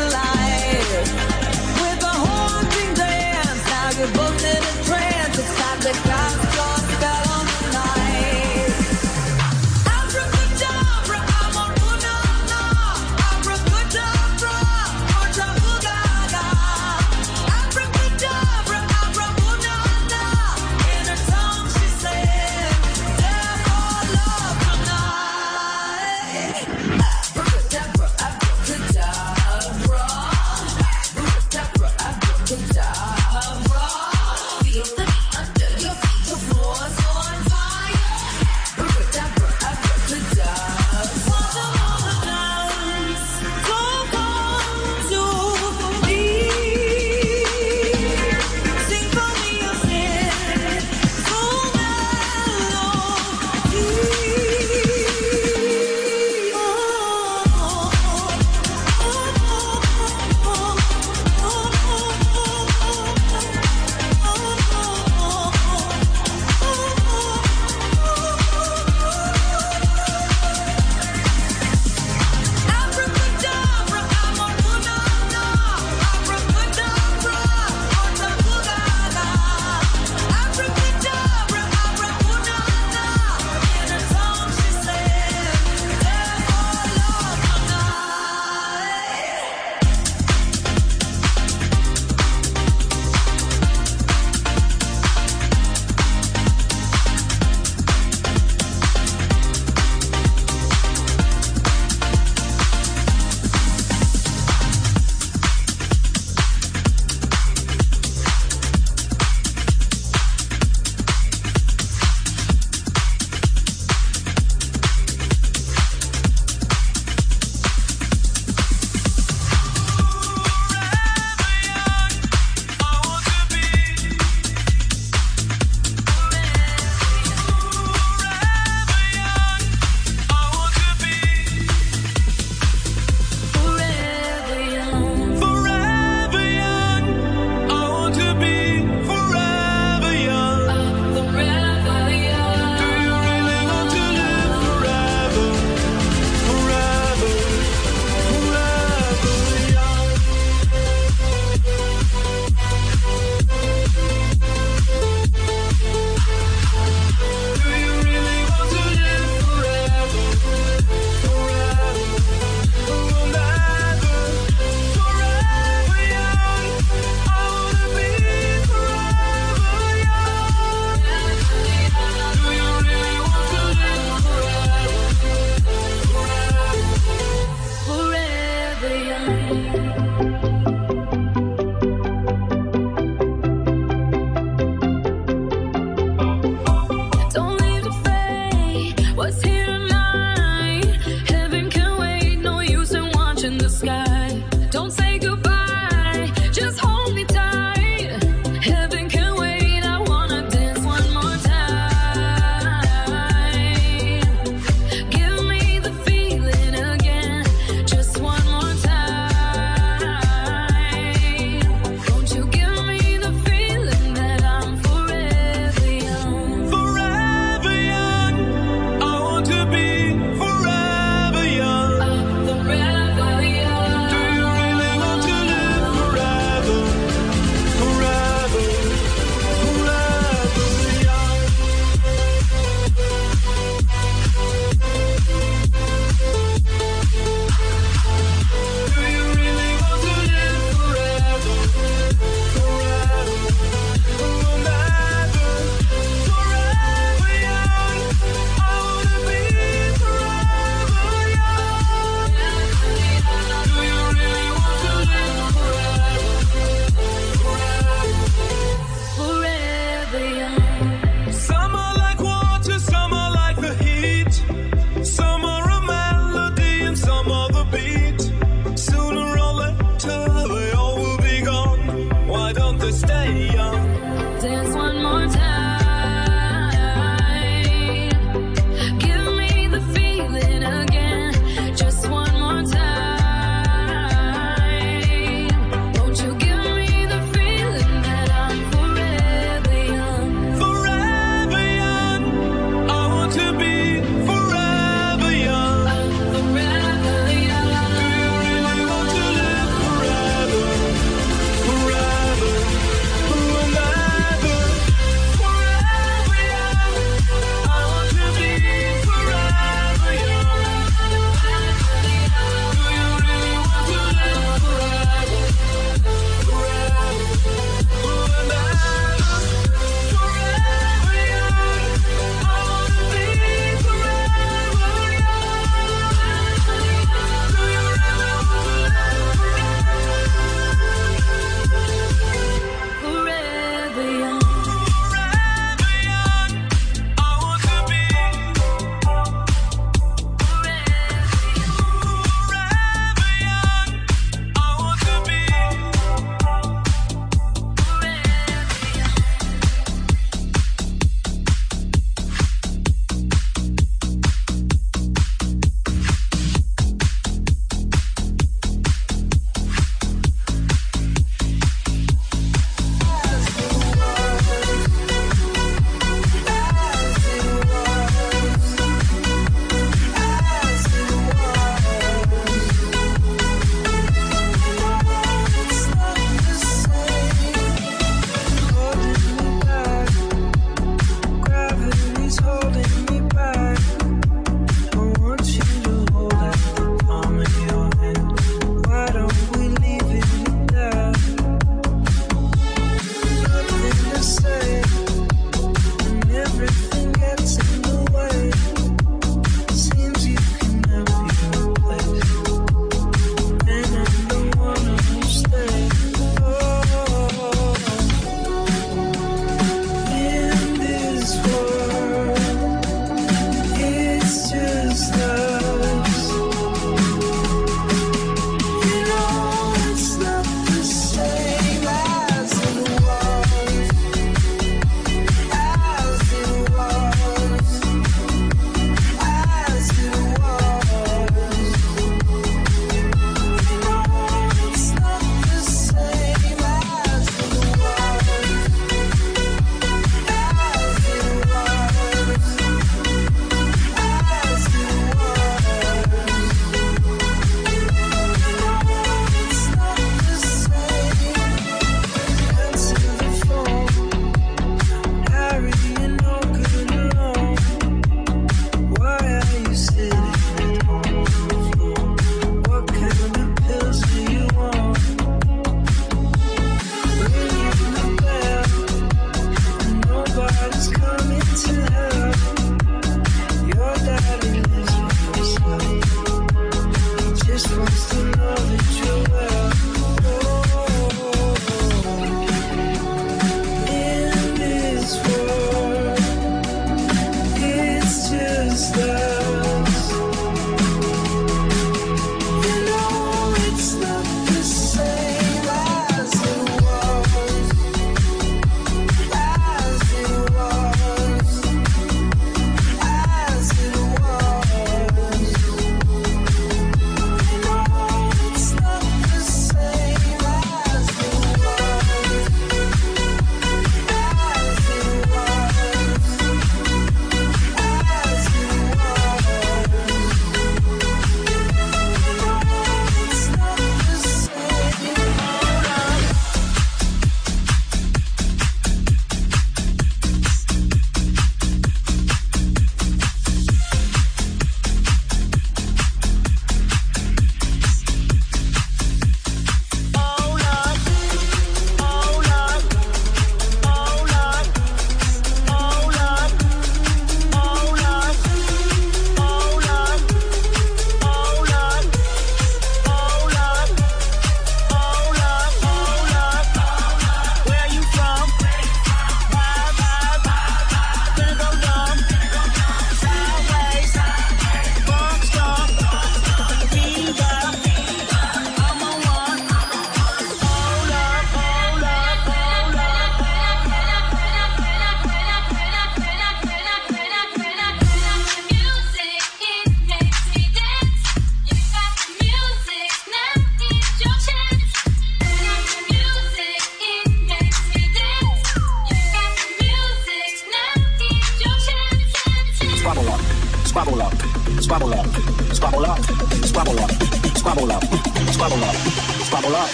squabble up, squabble up, squabble up, squabble up.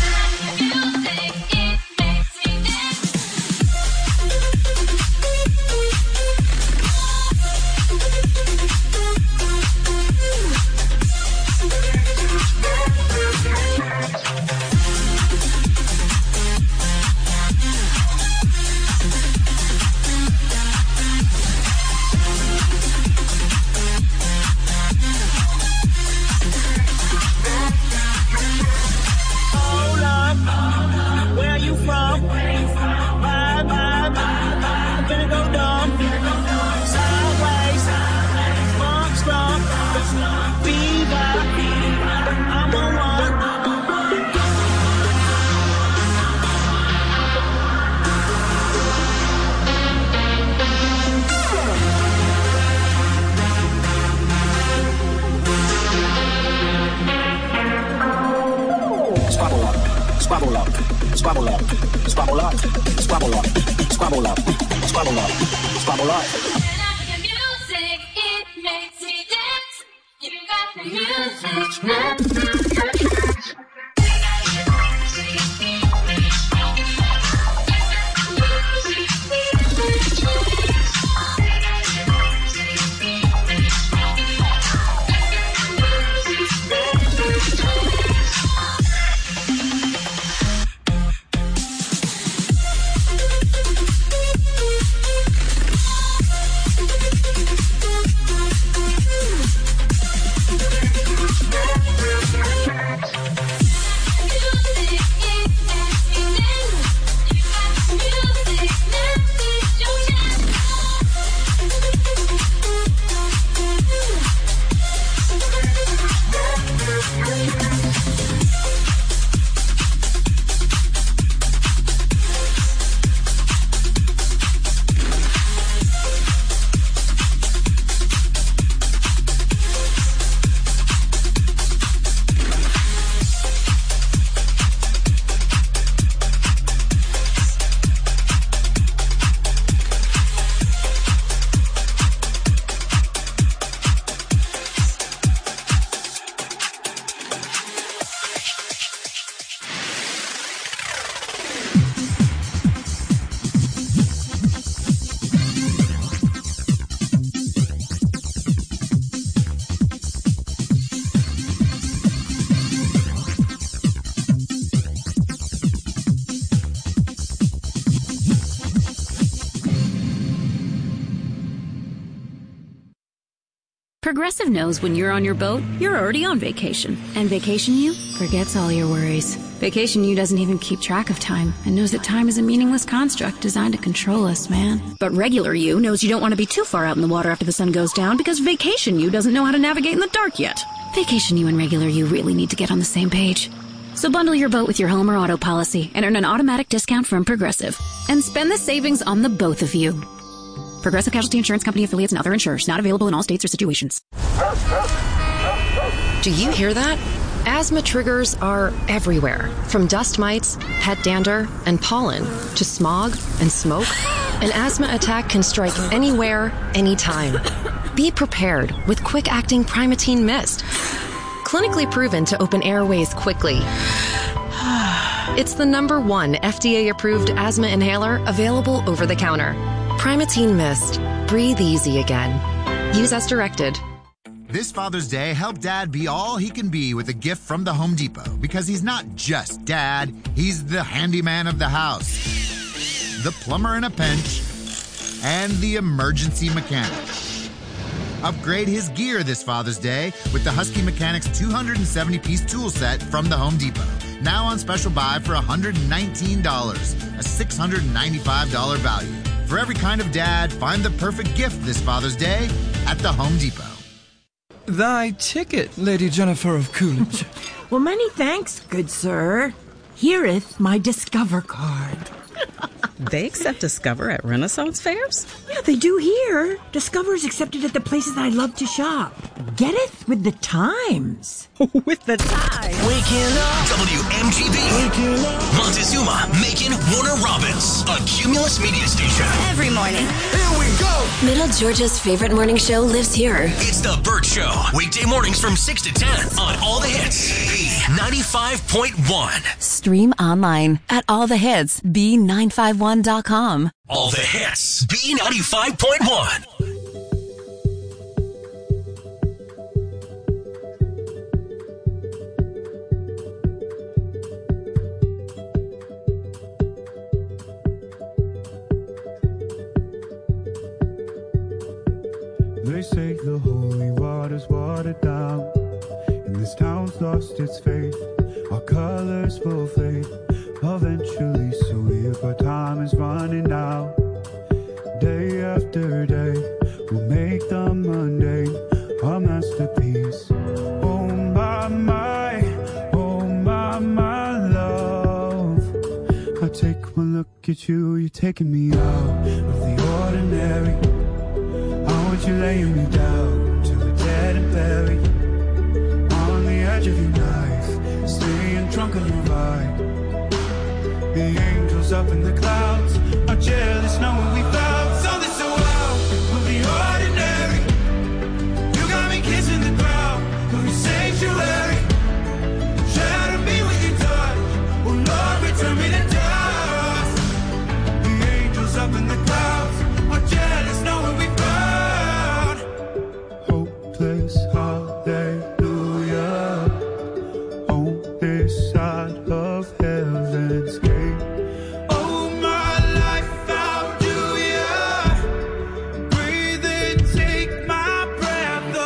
Squabble up, squabble up, squabble up, squabble up, squabble up, squabble up, squabble up. Music, it makes me dance. You got the music. Progressive knows when you're on your boat, you're already on vacation. And Vacation You forgets all your worries. Vacation You doesn't even keep track of time and knows that time is a meaningless construct designed to control us, man. But Regular You knows you don't want to be too far out in the water after the sun goes down because Vacation You doesn't know how to navigate in the dark yet. Vacation You and Regular You really need to get on the same page. So bundle your boat with your home or auto policy and earn an automatic discount from Progressive. And spend the savings on the both of you. Progressive Casualty Insurance Company affiliates and other insurers. Not available in all states or situations. Do you hear that? Asthma triggers are everywhere. From dust mites, pet dander, and pollen to smog and smoke. An asthma attack can strike anywhere, anytime. Be prepared with quick-acting Primatene Mist. Clinically proven to open airways quickly. It's the number one F D A-approved asthma inhaler available over the counter. Primatene Mist. Breathe easy again. Use as directed. This Father's Day, help Dad be all he can be with a gift from the Home Depot, because he's not just Dad, he's the handyman of the house, the plumber in a pinch, and the emergency mechanic. Upgrade his gear this Father's Day with the Husky Mechanics two hundred seventy piece tool set from the Home Depot. Now on special buy for one hundred nineteen dollars, a six hundred ninety-five dollars value. For every kind of dad, find the perfect gift this Father's Day at the Home Depot. Thy ticket, Lady Jennifer of Coolidge. Well, many thanks, good sir. Here'th my Discover card. They accept Discover at Renaissance fairs? Yeah, they do here. Discover's accepted at the places I love to shop. Get it? With the times. With the times. Waking up. W M G B. Waking up. Montezuma, Macon, Warner Robins. A Cumulus media station. Every morning. Here we go. Middle Georgia's favorite morning show lives here. It's The Burt Show. Weekday mornings from six to ten on All the Hits. B ninety-five point one. Stream online at all the hits b nine five one dot com. All the Hits. B ninety-five point one. They say the holy water's watered down, and this town's lost its faith. Our colors will fade eventually, so weird, but time is running out. Day after day, we'll make the mundane our masterpiece. Oh my, my, oh my, my love. I take one look at you, you're taking me out of the ordinary. I want you laying me down till we're dead and buried on the edge of your knife, staying drunk on your ride. The angels up in the clouds are jealous knowing we found something so wild of the ordinary. You got me kissing the ground of your sanctuary. Shadow me with your touch, oh Lord, return me to dust. The angels up in the clouds are jealous knowing we found hopeless hallelujah on this side of heaven's gate. Oh, my life found you, yeah. Breathe in, take my breath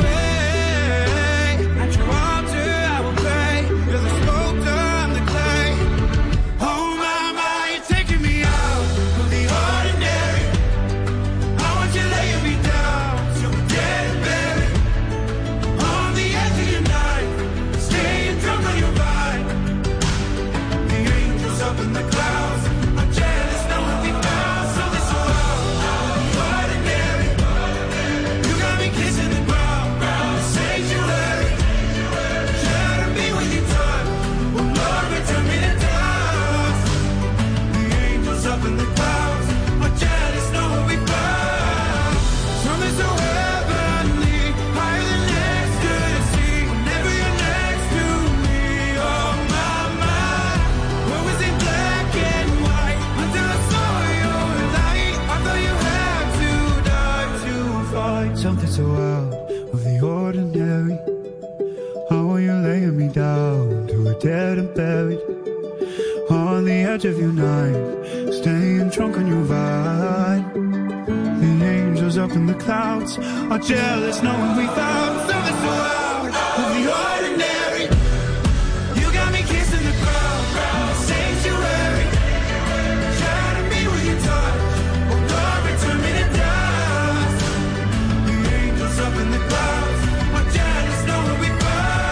away. At your altar I will pray. You're the sculptor, I'm the clay. Oh, my, my, you're taking me out of the ordinary. I want you laying me down till we're dead and buried on the edge of your knife, staying drunk on your ride. The angels up in the clouds are jealous knowing we found something so wild, ordinary. You got me kissing the ground, the sanctuary. Shadow me with your touch, oh Lord, return me to dust. The angels up in the clouds are jealous knowing we found something so heavenly, higher than next could see. Whenever you're next to me, oh my, my. What was in black and white until I saw your light? I thought you had to die to find something so out of the ordinary. How are you laying me down till we're dead and buried on the edge of your knife, staying drunk on your ride. The angels up in the clouds are jealous knowing we found something so out of the ordinary. You got me kissing the ground, the sanctuary. Shadow me with your touch, oh Lord, return me to dust. The angels up in the clouds are jealous knowing we found.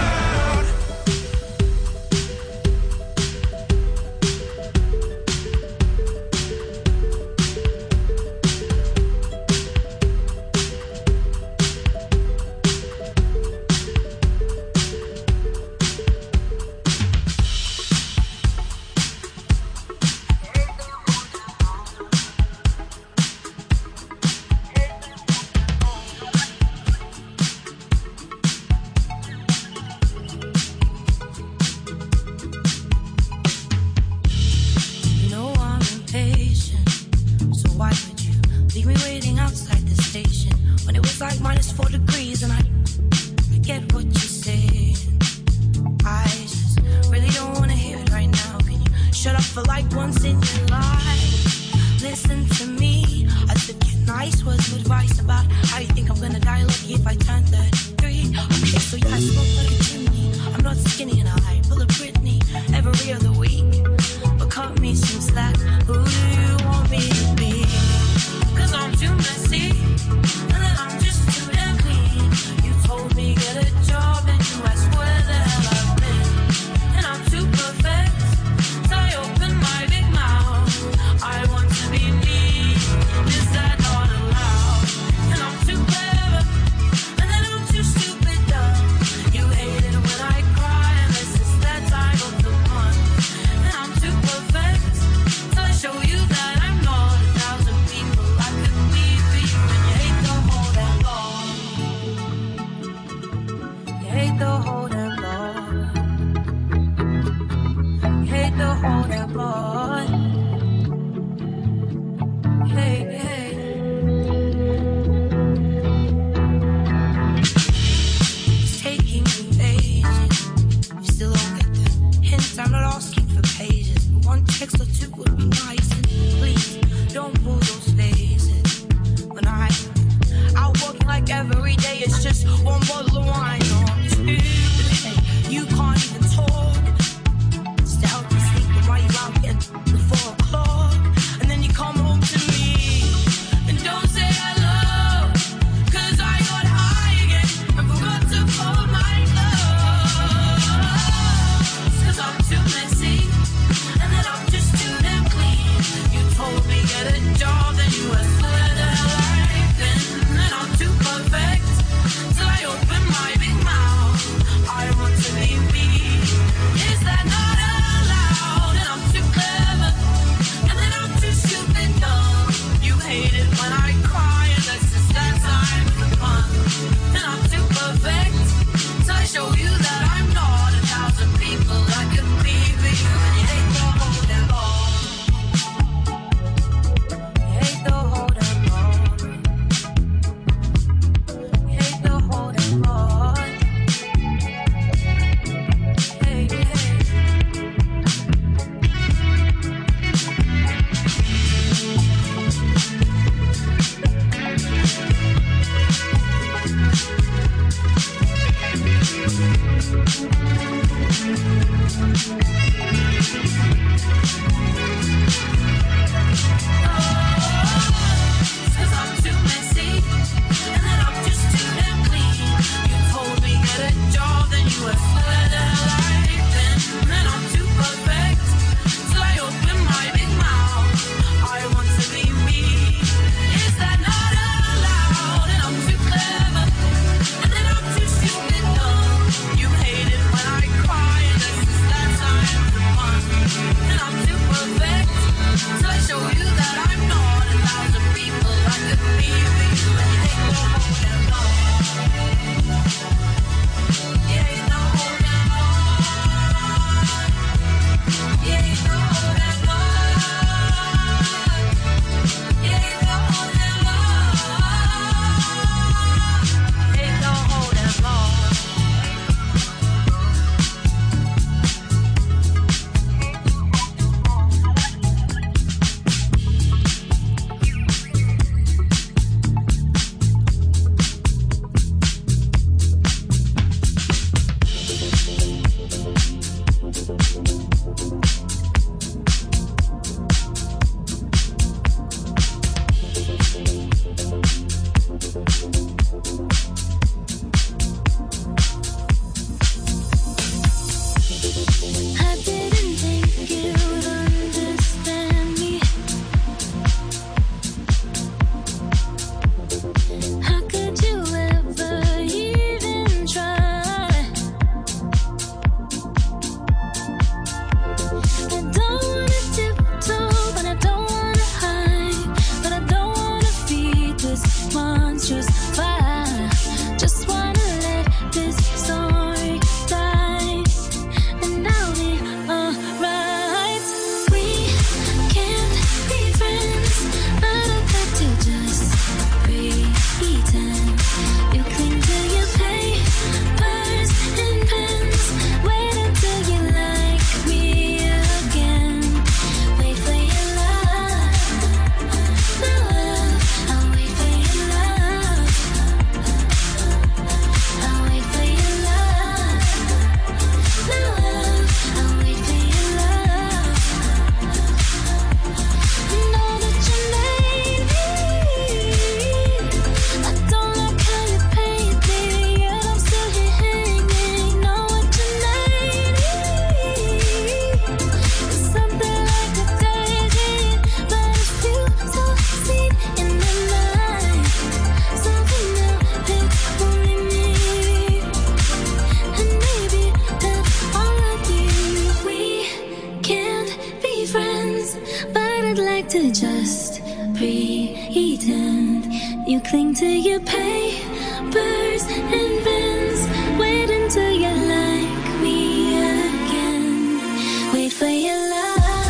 You know I'm impatient, so why would you leave me waiting outside the station when it was like minus four degrees and I, I get what you're saying. I just really don't want to hear it right now. Can you shut up for like once in your life? Listen to me. I took your nice words of advice about how you think I'm gonna die lucky if I turn thirty-three. Okay, so yeah, I smoke like a chimney. I'm not skinny and I pull a Britney every other week. But cut me some slack. Who do you want me to be? Cause I'm too messy, and then I'm just too damn clean. You told me get a job and you asked where the hell I've been. And I'm too perfect, so I open my big mouth. cling to your papers and pens. Wait until you like me again. Wait for your love.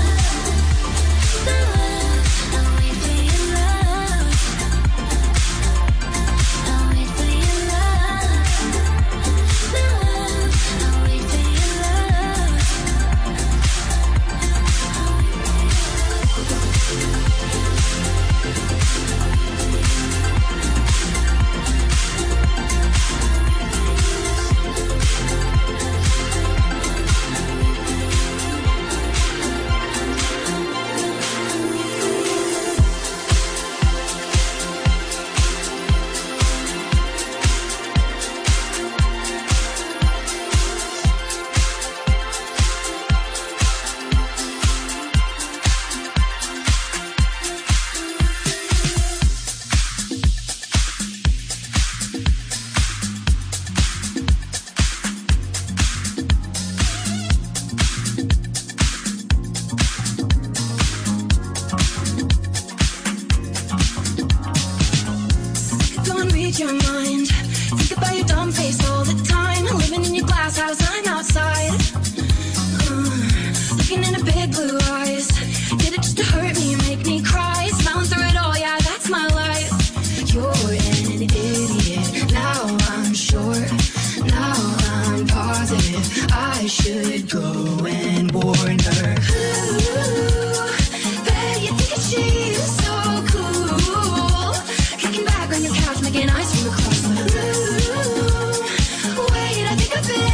Your mind. Think about your dumb face all the time. Living in your glass house, I'm outside. Uh, looking into big blue eyes. Did it just to hurt me, make me cry. Smiling through it all, yeah, that's my life. You're an idiot. Now I'm sure. Now I'm positive. I should go and warn her. Ooh, bet you think she's so cool. Kicking back on your couch, making eyes from across the room. Wait, I think I've been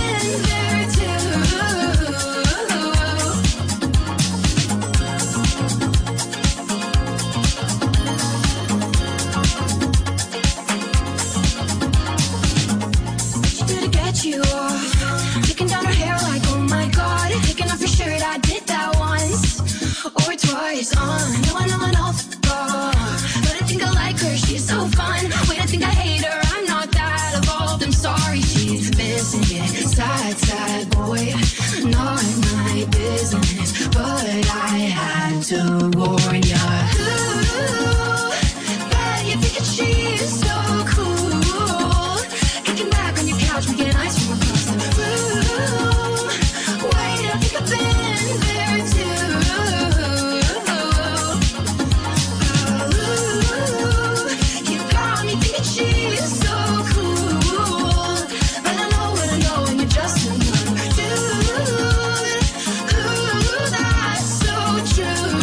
lights on. No one, no one else. Oh, but I think I like her, she's so fun. Wait, I think I hate her, I'm not that evolved. I'm sorry, she's missing it. Sad, sad boy, not my business, but I had to warn ya. Ooh, bet you're thinking she's so cool. Kicking back on your couch, making ice from across the room. Wait, I think I've been there too. Ooh, you got me thinking she's so cool. But I know what I know, and you're just another dude. Ooh, that's so true.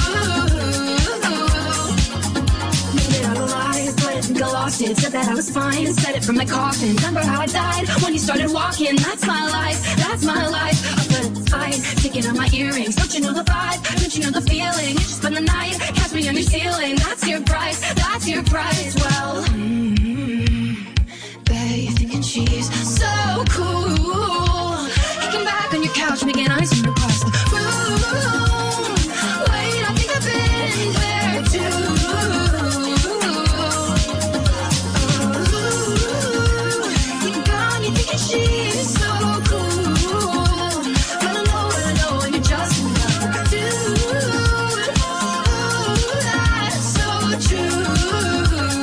Maybe I lied, but I think I lost it. Said that I was fine and said it from my coffin. Remember how I died when you started walking? That's my life, that's my life. I put a fight, taking out my earrings. Don't you know the vibe? Don't you know the feeling? You just spend the night, catch me on your ceiling. That's your price, that's your price. Well, mm-hmm. Bet you're thinking she's so cool. Kicking back on your couch, making eyes from across the room. Wait, I think I've been there too. She's so cool, but I know what I know, and you're just another dude. Ooh, that's so true.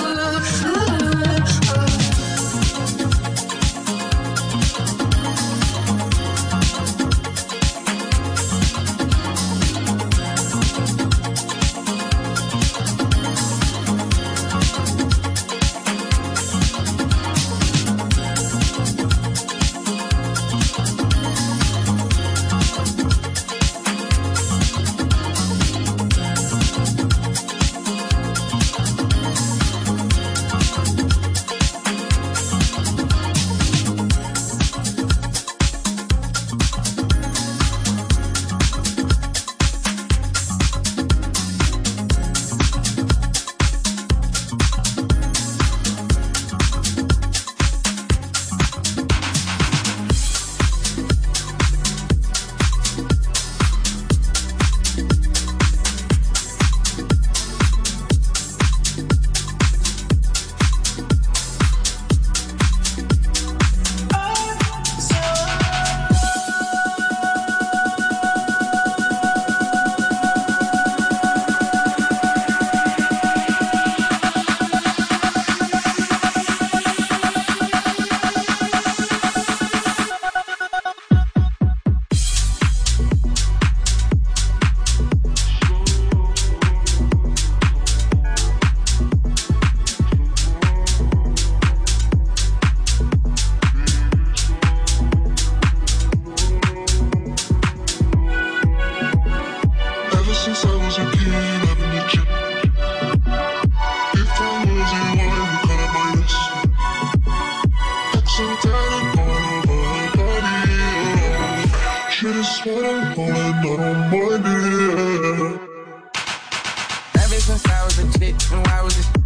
Ever since I was a chick, and why was it?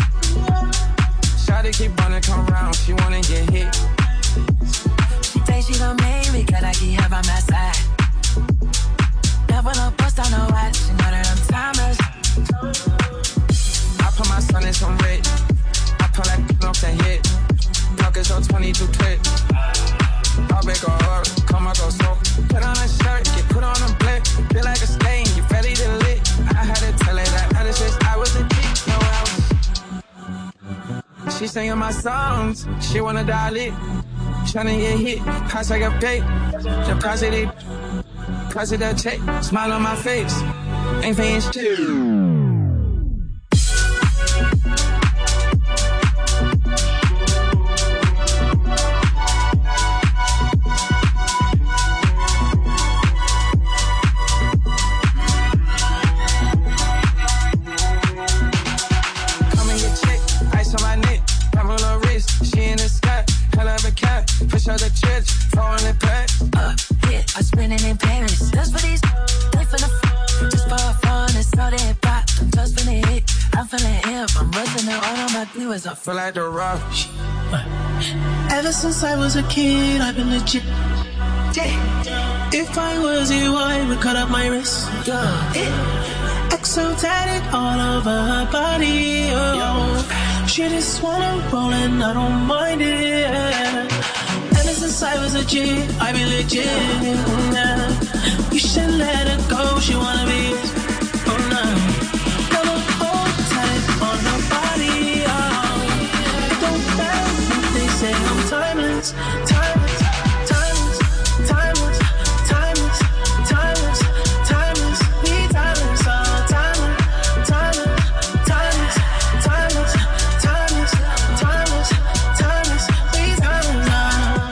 Shawty keep wanna come round, she wanna get hit. She thinks she gon' make me, cause I keep her by my side. Never no bust on no watch, she know that I'm timeless. I put my son in some red. I pull that off the hit. Pockets on twenty-two clip. I'll make a heart, come I go so. Put on a shirt, get put on a blick. Feel like a stain, you ready to lit. I had to tell her that other shit, I was a dick, no I was. She singing my songs, she wanna dial it. Tryna get hit, pass like a pay. The positive, positive check, smile on my face. Ain't paying shit. I feel like the rock. Ever since I was a kid, I've been legit. If I was you, I would cut up my wrist. Yeah. Sex so tatted all over her body, oh. She just wanna roll and I don't mind it. And since I was a G, I be legit. Yeah. You should let her go, she wanna be. Oh no, wanna hold tight on her body, oh. Don't matter if they say I'm timeless, timeless, timeless, timeless, timeless, timeless, timeless, be timeless, oh, timeless, timeless, timeless, timeless, timeless, timeless, timeless, be timeless, oh.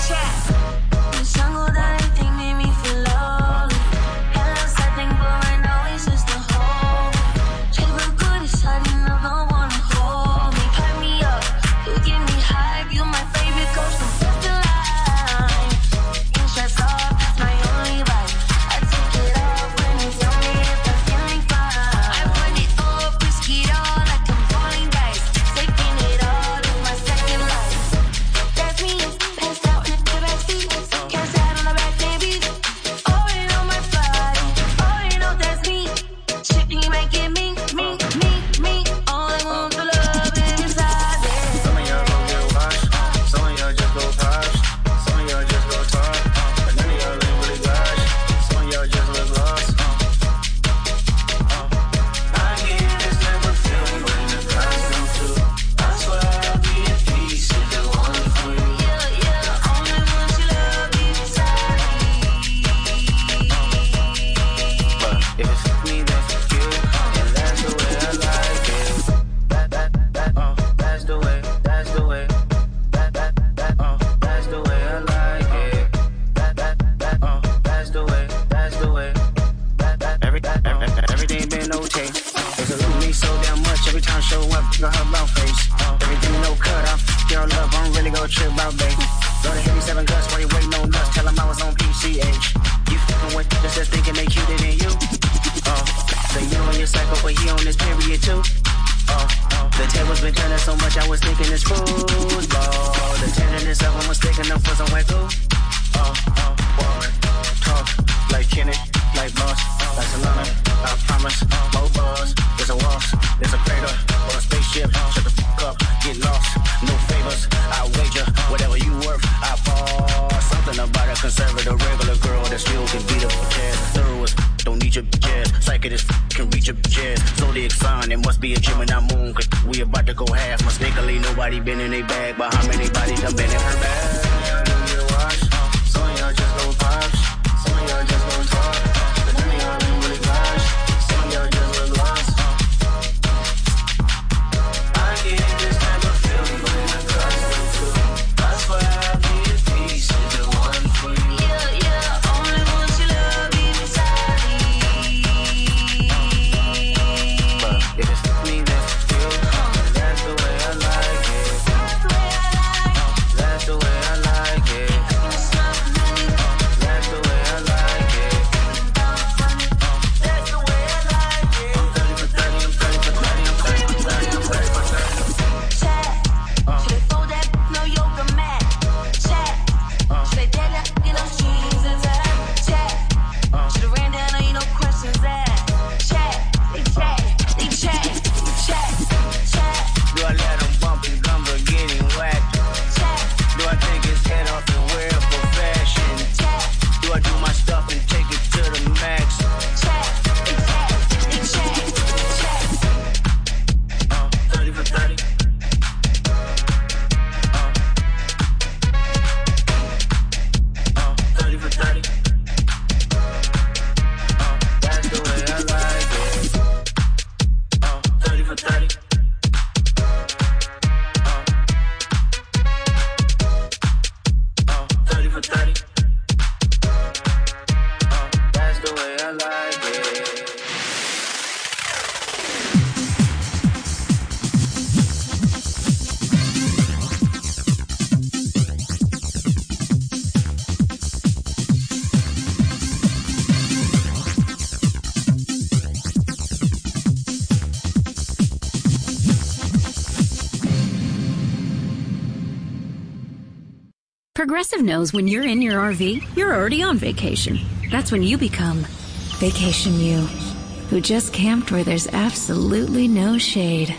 Progressive knows when you're in your R V, you're already on vacation. That's when you become Vacation You, who just camped where there's absolutely no shade.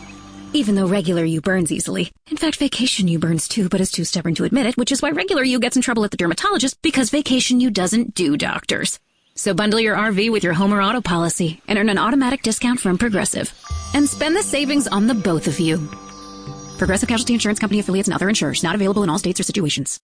Even though regular you burns easily. In fact, Vacation You burns too, but is too stubborn to admit it, which is why regular you gets in trouble at the dermatologist, because Vacation You doesn't do doctors. So bundle your R V with your home or auto policy and earn an automatic discount from Progressive. And spend the savings on the both of you. Progressive Casualty Insurance Company affiliates and other insurers. Not available in all states or situations.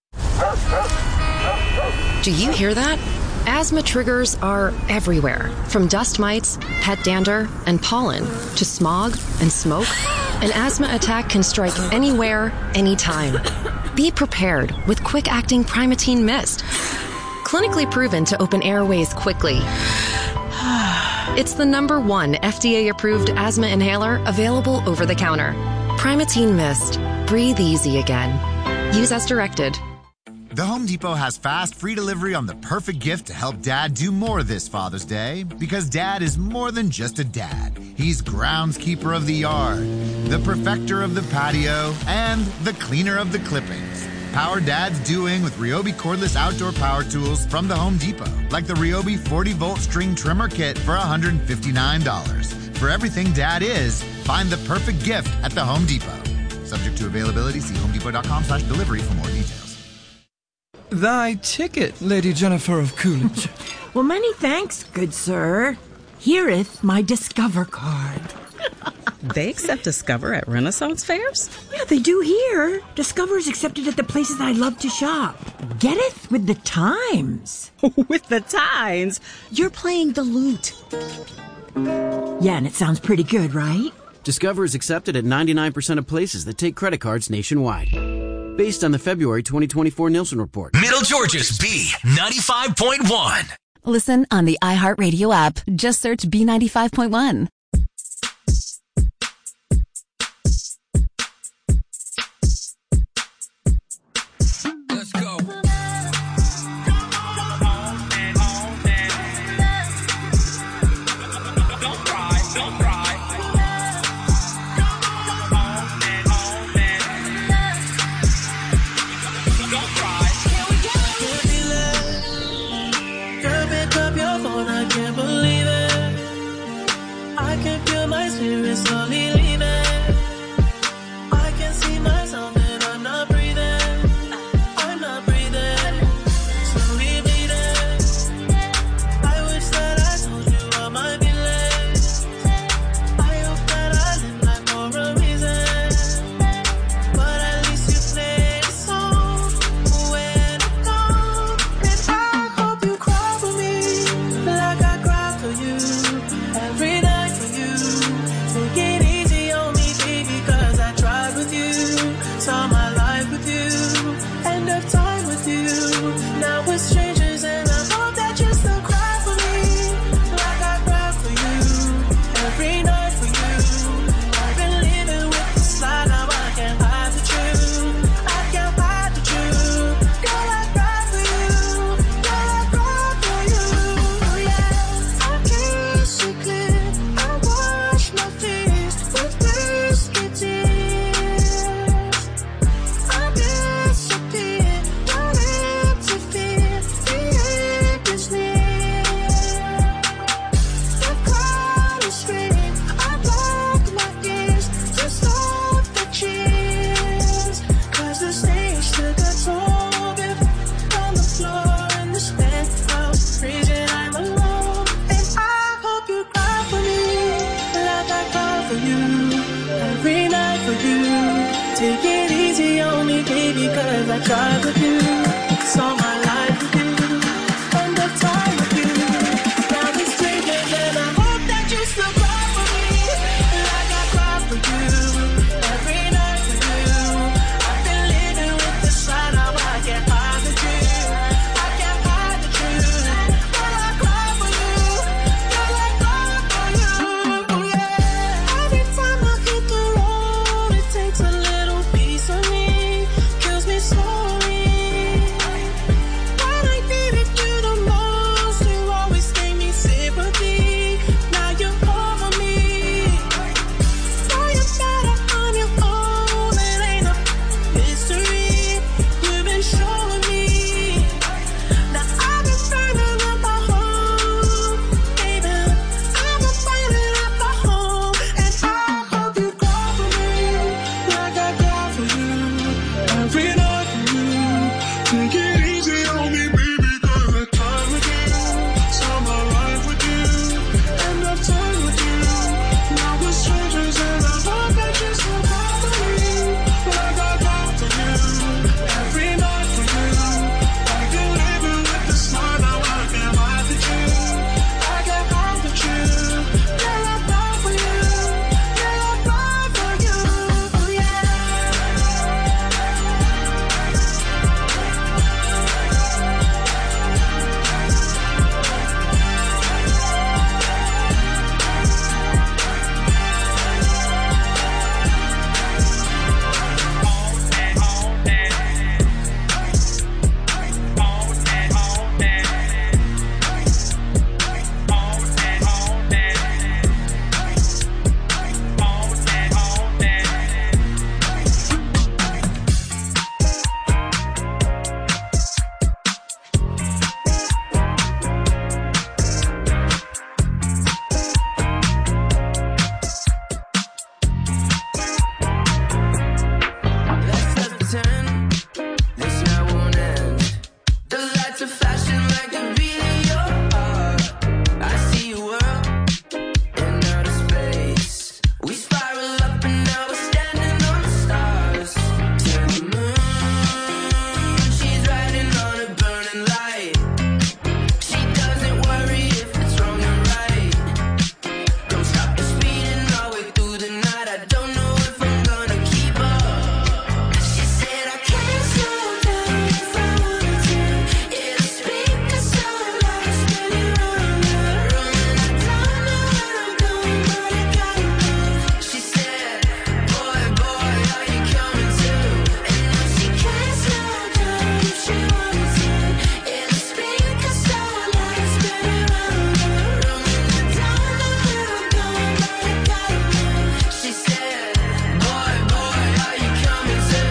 Do you hear that? Asthma triggers are everywhere. From dust mites, pet dander, and pollen, to smog and smoke. An asthma attack can strike anywhere, anytime. Be prepared with quick-acting Primatene Mist. Clinically proven to open airways quickly. It's the number one F D A-approved asthma inhaler available over the counter. Primatene Mist. Breathe easy again. Use as directed. The Home Depot has fast, free delivery on the perfect gift to help Dad do more this Father's Day. Because Dad is more than just a dad. He's groundskeeper of the yard, the perfecter of the patio, and the cleaner of the clippings. Power Dad's doing with Ryobi cordless outdoor power tools from the Home Depot. Like the Ryobi forty volt string trimmer kit for one hundred fifty-nine dollars. For everything Dad is, find the perfect gift at the Home Depot. Subject to availability, see homedepot.com slash delivery for more details. Thy ticket, Lady Jennifer of Coolidge. Well, many thanks, good sir. Hereeth my Discover card. They accept Discover at Renaissance fairs? Yeah, they do here. Discover is accepted at the places I love to shop. Getteth with the times. With the times? You're playing the lute. Yeah, and it sounds pretty good, right? Discover is accepted at ninety-nine percent of places that take credit cards nationwide. Based on the February twenty twenty-four Nielsen report. Middle Georgia's B ninety-five point one. Listen on the iHeartRadio app. Just search B ninety-five point one. Let's go. Don't cry, don't cry. I can't believe it. I can feel my spirit slowly leaving. I can see myself and I'm not breathing. I'm not breathing. Slowly bleeding. I wish that I told you all my feelings. I hope that I live life for a reason. But at least you played a song when it's gone. And I hope you cry for me. Like I cry for you, every night for you. Take it easy on me, baby, cause I tried with you. Saw my life with you, end of time with you. Now we're strangers and I hope that you still cry for me. Like I cry for you, every night for you. I've been living with this lie, now I can't hide the truth. I can't hide the truth. Girl, I cry for you, girl, I cry for you. Oh yeah, I can't see clear. I wash my face with biscuit tears. I disappear, don't interfere. The end is near. The crowd is screaming. I block my ears to stop the cheers. Cause the stage took control of it. On the floor in this penthouse, freezing, I'm alone. And I hope you cry for me, like I cry for you, every night for you. Take it easy on me, baby, cause I tried with you. Saw my life with you, end of time with you. Now we're strangers and I hope that you still cry for me, like I cry for you, every night for you. I've been living with this lie, now I can't hide the truth. I can't hide the truth. Girl, I cry for you, girl, I cry for you. Oh yeah. Every time I hit the road, it takes a little piece of me, kills me slowly. to fashion like the beat of your heart. I see you world in outer space. We spiral up and now we're standing on the stars. To the moon, she's riding on a burning light. She doesn't worry if it's wrong or right. Don't stop the speeding all the way through the night. I don't know if I'm gonna keep up. She said I can't slow down if I wanted to. Yeah, the speakers so loud, spinning round and round, and I don't know where I'm going, but I gotta move. She said, boy, boy, are you coming too? And no, she can't slow down if she wanted to. Yeah, the speakers so loud, spinning round and round, and I don't know where I'm going, but I gotta move. She said, boy, boy, are you coming too?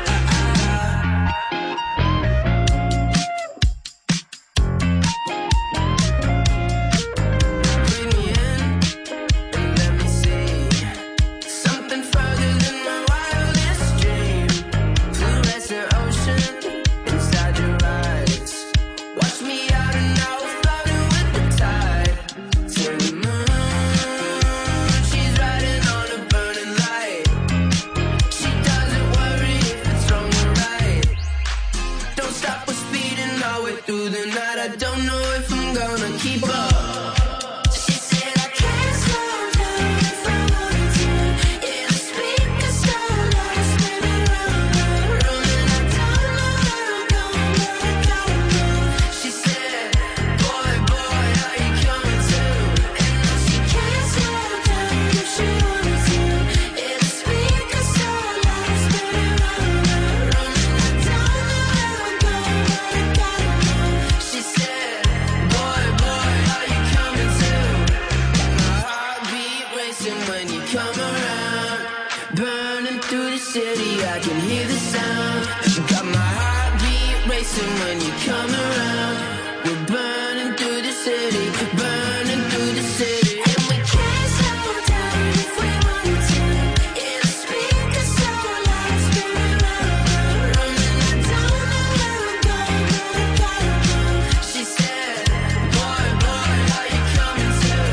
Bring me in and let me see something further than my wildest dream. Fluorescent ocean inside your eyes. Watch me out and now we're floating with the tide. To the moon, she's riding on a burning light. She doesn't worry if it's wrong or right. Don't stop, we're speeding all the way through the night. I don't know if I'm gonna keep up. She said I can't slow down if I wanted to. Yeah, the speakers so loud, spinning round and round, and I don't know where I'm going, but I gotta move. She said, boy, boy, are you coming too? And no, she can't slow down if she wanted to. Yeah, the speakers so loud, spinning round and round, and I don't know where I'm going, but I gotta move. She said, boy, boy, are you coming too? My heartbeat racing when you come around. Burning through the city, I can hear the sound. Got my heartbeat racing when you come around. We're burning through the city, burning through the city. And we can't slow down if we wanted to. Yeah, the speakers so loud, spinning round and round, and I don't know where I'm going, but I gotta move. She said, boy, boy, are you coming too?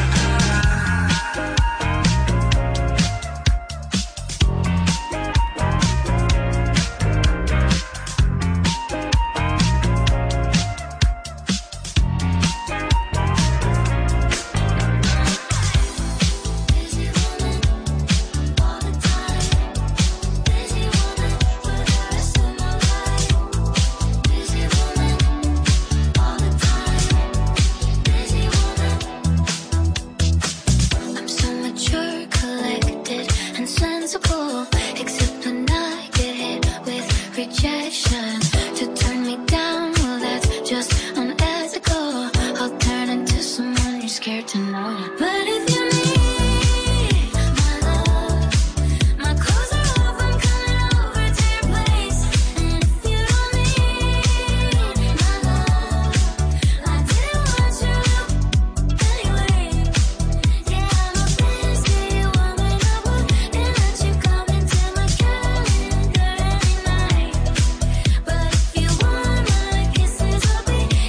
I'm so mature, collected, and sensible. Except when I get hit with rejection. To turn me down, well, that's just unethical. I'll turn into someone you're scared to know. But if you need my love, my clothes are off, I'm coming over to your place. And if you don't need my love, I didn't want you anyway. Yeah, I'm a busy woman, I wouldn't let you come into my calendar every night. But if you want my kisses, I'll be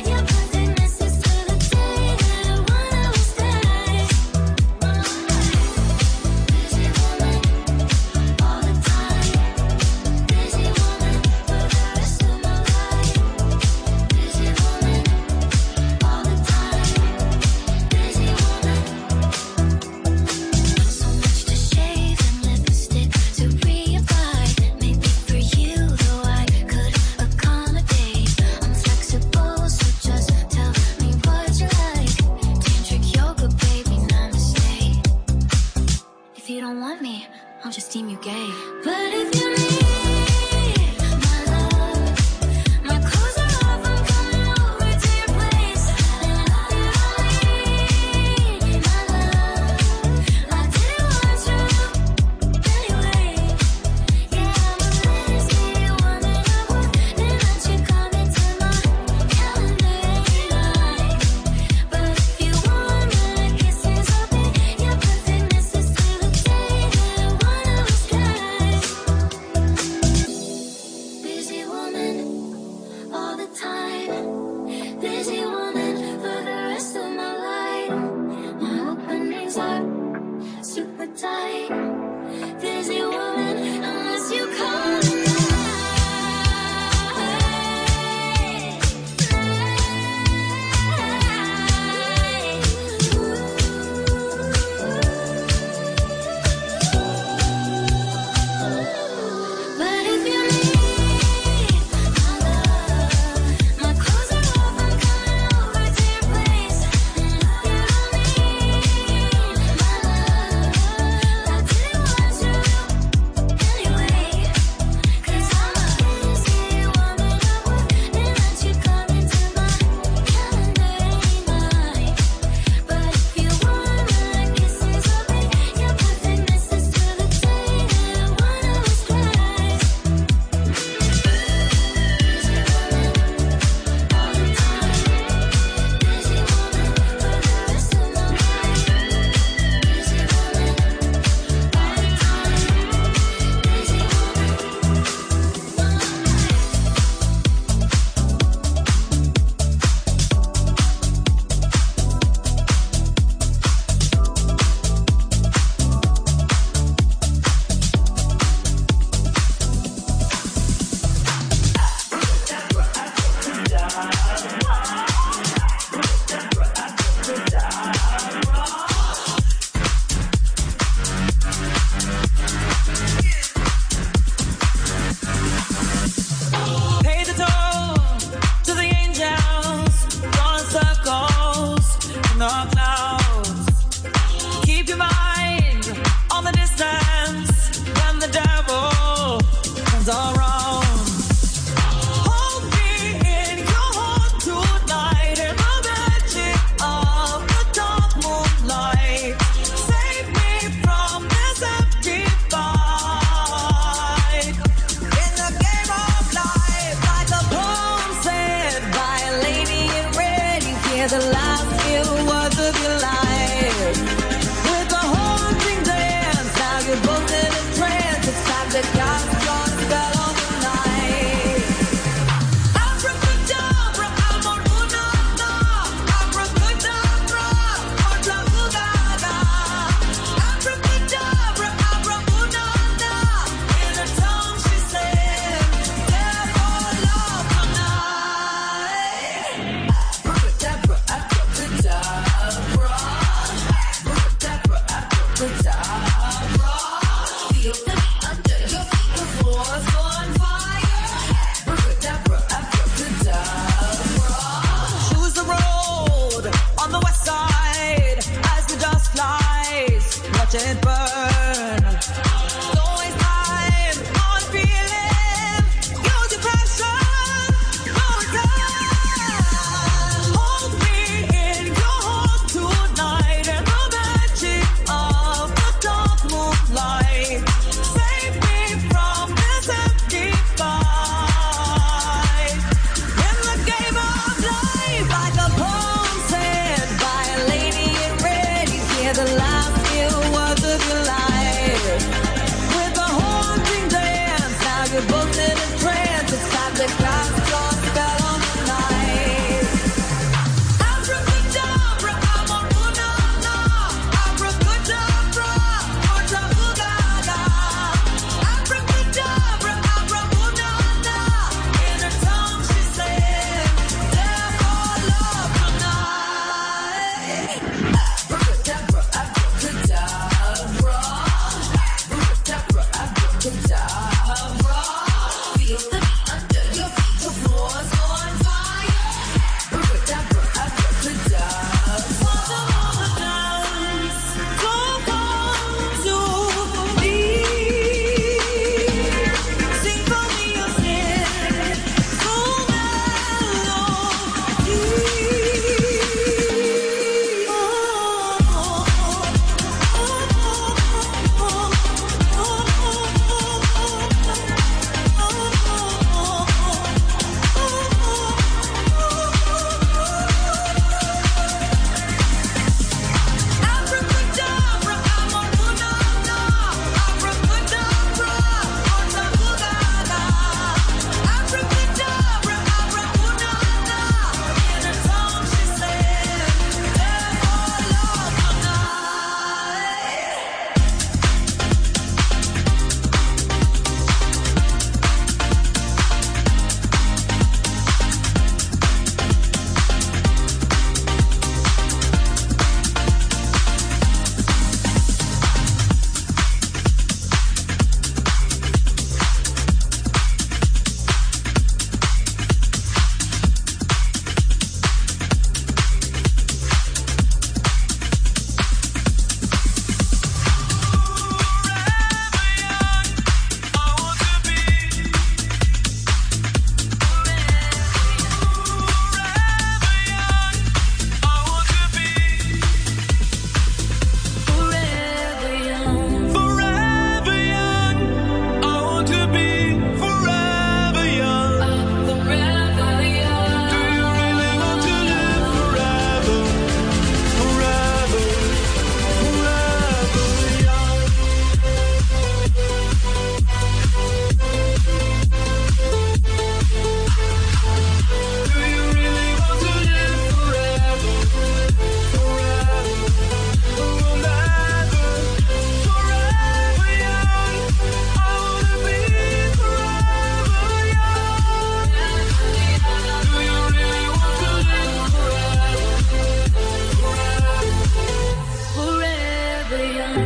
hear the last few words of your life. With a haunting dance, now you're both in a trance. It's time to cast your spell on the night. Abracadabra, amor-una-na. Abracadabra, orta-bugada. Abracadabra, amor-una-na. In her tongue she said, therefore love tonight. Abracadabra, abracadabra. Abracadabra, abracadabra. Feel the under your feet, the floor's on fire. Abracadabra, abracadabra. Choose the road on the west side as the dust flies. Watch it burn. Don't waste time on feeling. Use your passion. No time. Hold me in your heart tonight and the magic of the dark moonlight. Save me from this empty fight. In the game of life, like a poem said by a lady in red, you hear the last few words of your life. With a haunting dance, now you're both in a trance. It's time to cast your spell on the night. Abracadabra, amor-una-na. Abracadabra, orta-bugada. Abracadabra, amor-una-na. In her tongue she said, therefore love tonight. Abracadabra, abracadabra. Abracadabra, abracadabra. Feel the under your feet, the floor's on fire. Abracadabra, abracadabra. Father of the dance, don't come to me. Symphony of sin, so Abracadabra, amor-una-na. Abracadabra, orta-bugada. Abracadabra, amor-una-na. In her tongue she said, therefore love tonight. Forever young. Forever young. I want to be forever young. Forever young. Do you really want to live forever? Forever, forever young. Do you really want to live forever? Forever, forever, forever young. I wanna be forever young. Do you really want to live forever? Forever young.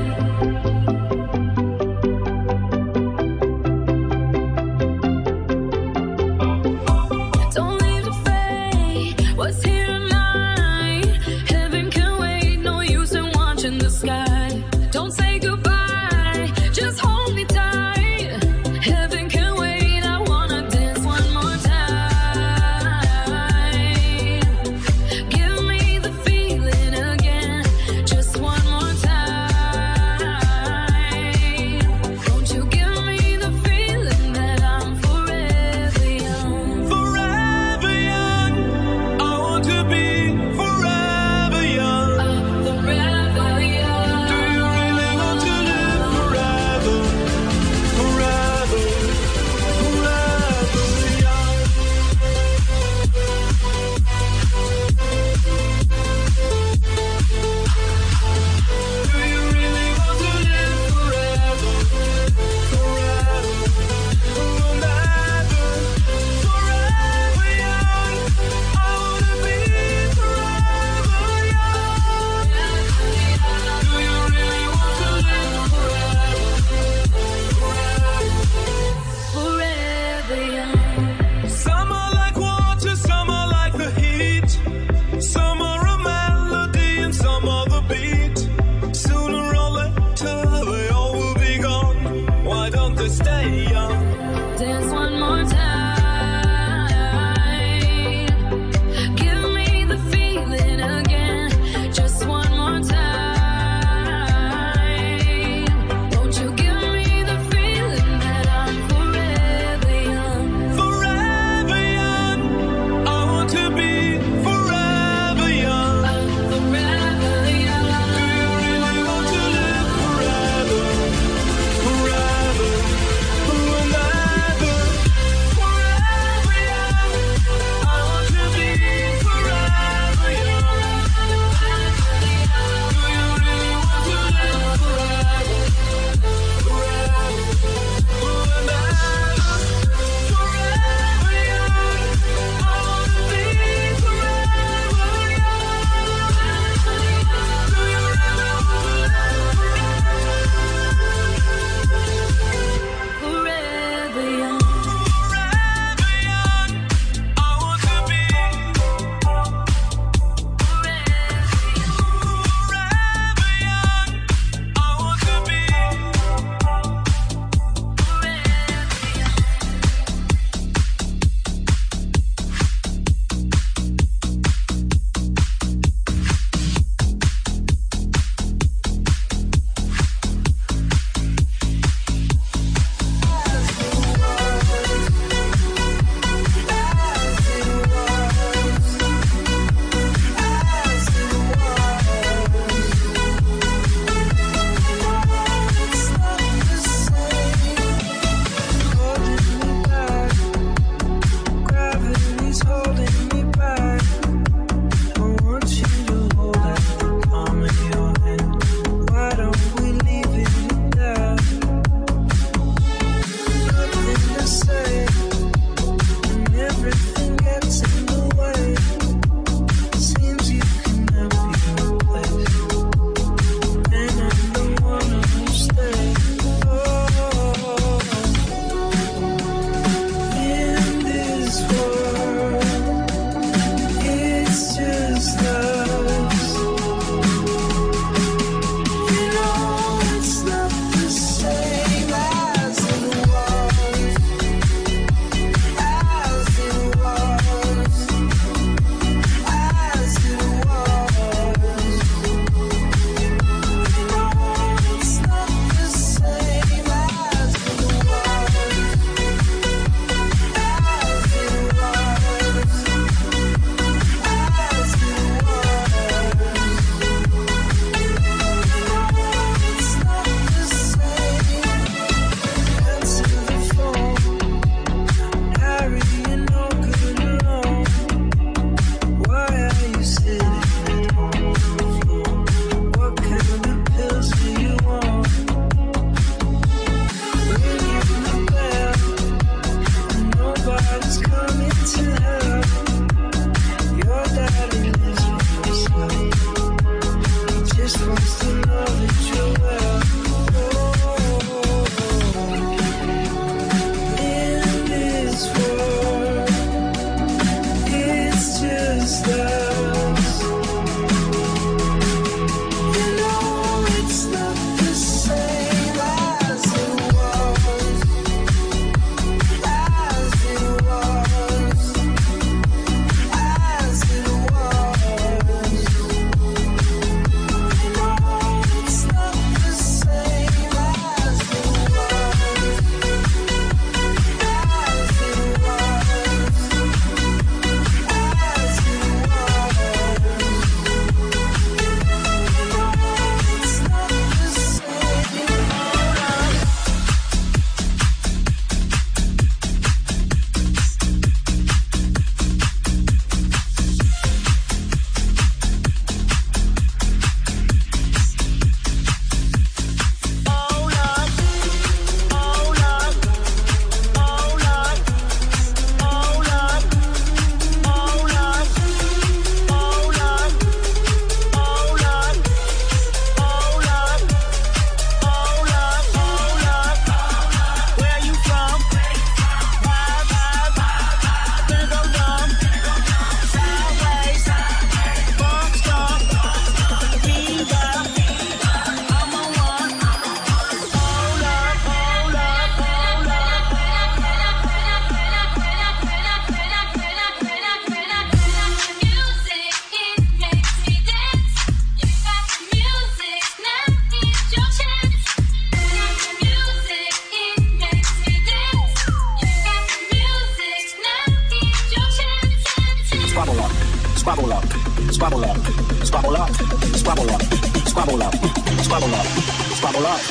Don't leave the fate. What's here tonight? Heaven can wait. No use in watching the sky. Don't say goodbye. Just hold me tight. Heaven can wait. I wanna dance one more time. Give me the feeling again. Just one more time. Won't you give me the feeling that I'm forever young? Forever young. I want to squabble up, squabble up, squabble up, squabble up, squabble up, squabble up, squabble up.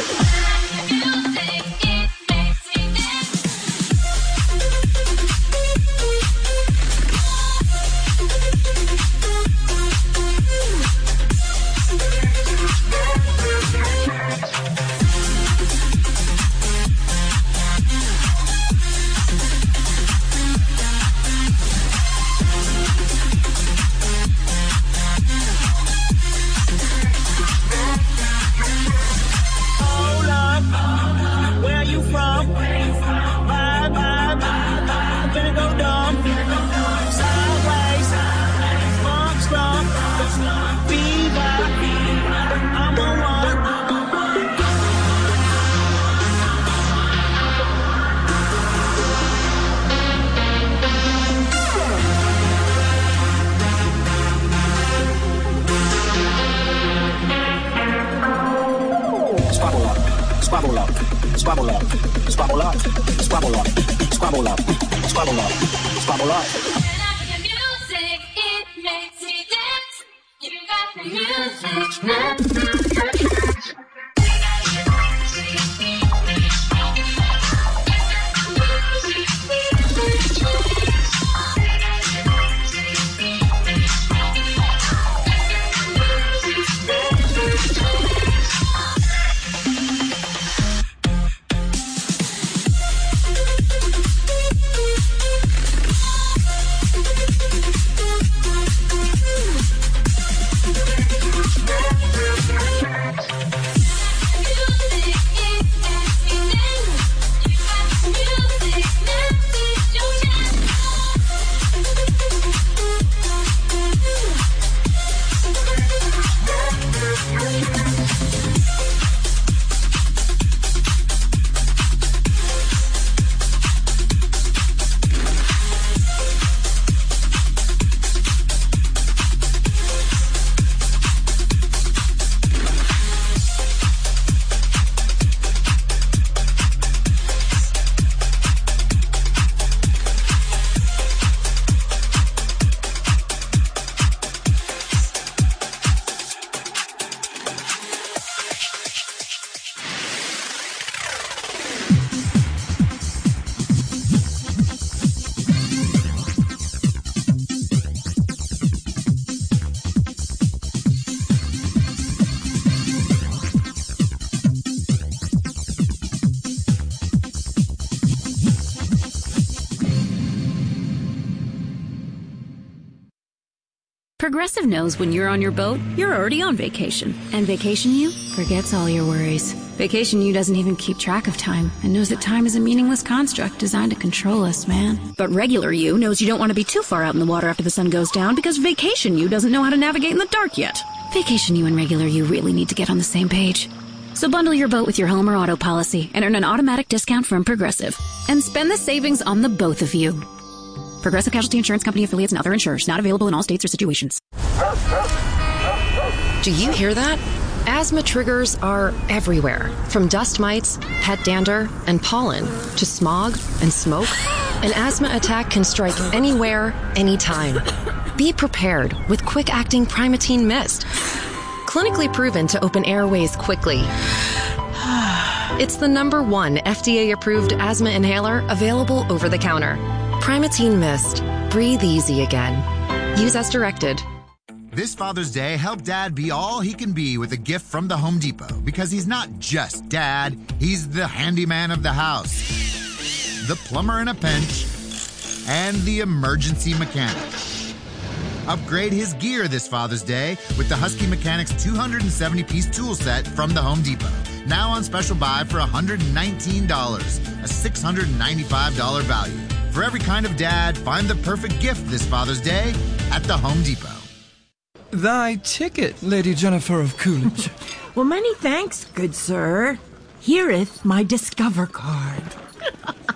Squabble up, squabble up, squabble up, squabble up, squabble up, squabble up, squabble up. Music, it makes me dance. You got the music. Progressive knows when you're on your boat, you're already on vacation. And Vacation You forgets all your worries. Vacation You doesn't even keep track of time and knows that time is a meaningless construct designed to control us, man. But Regular You knows you don't want to be too far out in the water after the sun goes down because Vacation You doesn't know how to navigate in the dark yet. Vacation You and Regular You really need to get on the same page. So bundle your boat with your home or auto policy and earn an automatic discount from Progressive. And spend the savings on the both of you. Progressive Casualty Insurance Company affiliates and other insurers. Not available in all states or situations. Do you hear that? Asthma triggers are everywhere, from dust mites, pet dander, and pollen, to smog and smoke. An asthma attack can strike anywhere, anytime. Be prepared with quick-acting Primatene Mist. Clinically proven to open airways quickly. It's the number one F D A-approved asthma inhaler available over the counter. Primatene Mist. Breathe easy again. Use as directed. This Father's Day, help Dad be all he can be with a gift from the Home Depot, because he's not just Dad, he's the handyman of the house, the plumber in a pinch, and the emergency mechanic. Upgrade his gear this Father's Day with the Husky Mechanics two hundred seventy piece tool set from the Home Depot. Now on special buy for one hundred nineteen dollars, a six hundred ninety-five dollars value. For every kind of dad, find the perfect gift this Father's Day at the Home Depot. Thy ticket, Lady Jennifer of Coolidge. Well, many thanks, good sir. Hereeth my Discover card.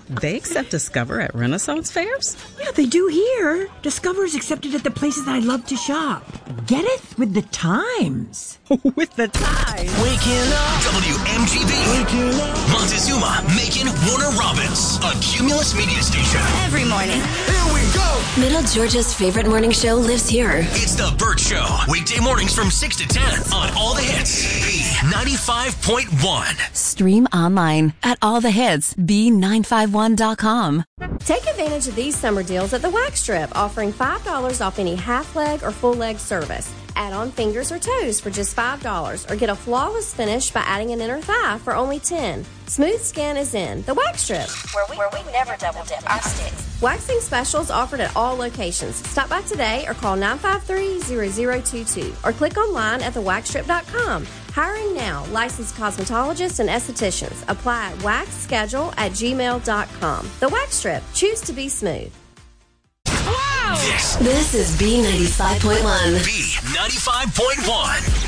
They accept Discover at Renaissance fairs? Yeah, they do here. Discover is accepted at the places I love to shop. Get it? With the times. With the times. Waking up. W M G B. Waking up. Montezuma, Macon, Warner Robins. A Cumulus media station. Every morning. Here we go. Middle Georgia's favorite morning show lives here. It's The Burt Show. Weekday mornings from six to ten on All the Hits. B ninety-five point one. Stream online at all the hits b nine five one dot com. Take advantage of these summer deals at the Wax Strip, offering five dollars off any half leg or full leg service. Add on fingers or toes for just five dollars, or get a flawless finish by adding an inner thigh for only ten dollars. Smooth Skin is in the Wax Strip, where we, where we never double dip our sticks. Waxing specials offered at all locations. Stop by today or call nine five three, zero zero two two or click online at the wax strip dot com. Hiring now. Licensed cosmetologists and estheticians. Apply at wax schedule at gmail dot com. The Wax Strip. Choose to be smooth. Wow! This, this is B ninety-five point one. B ninety-five point one.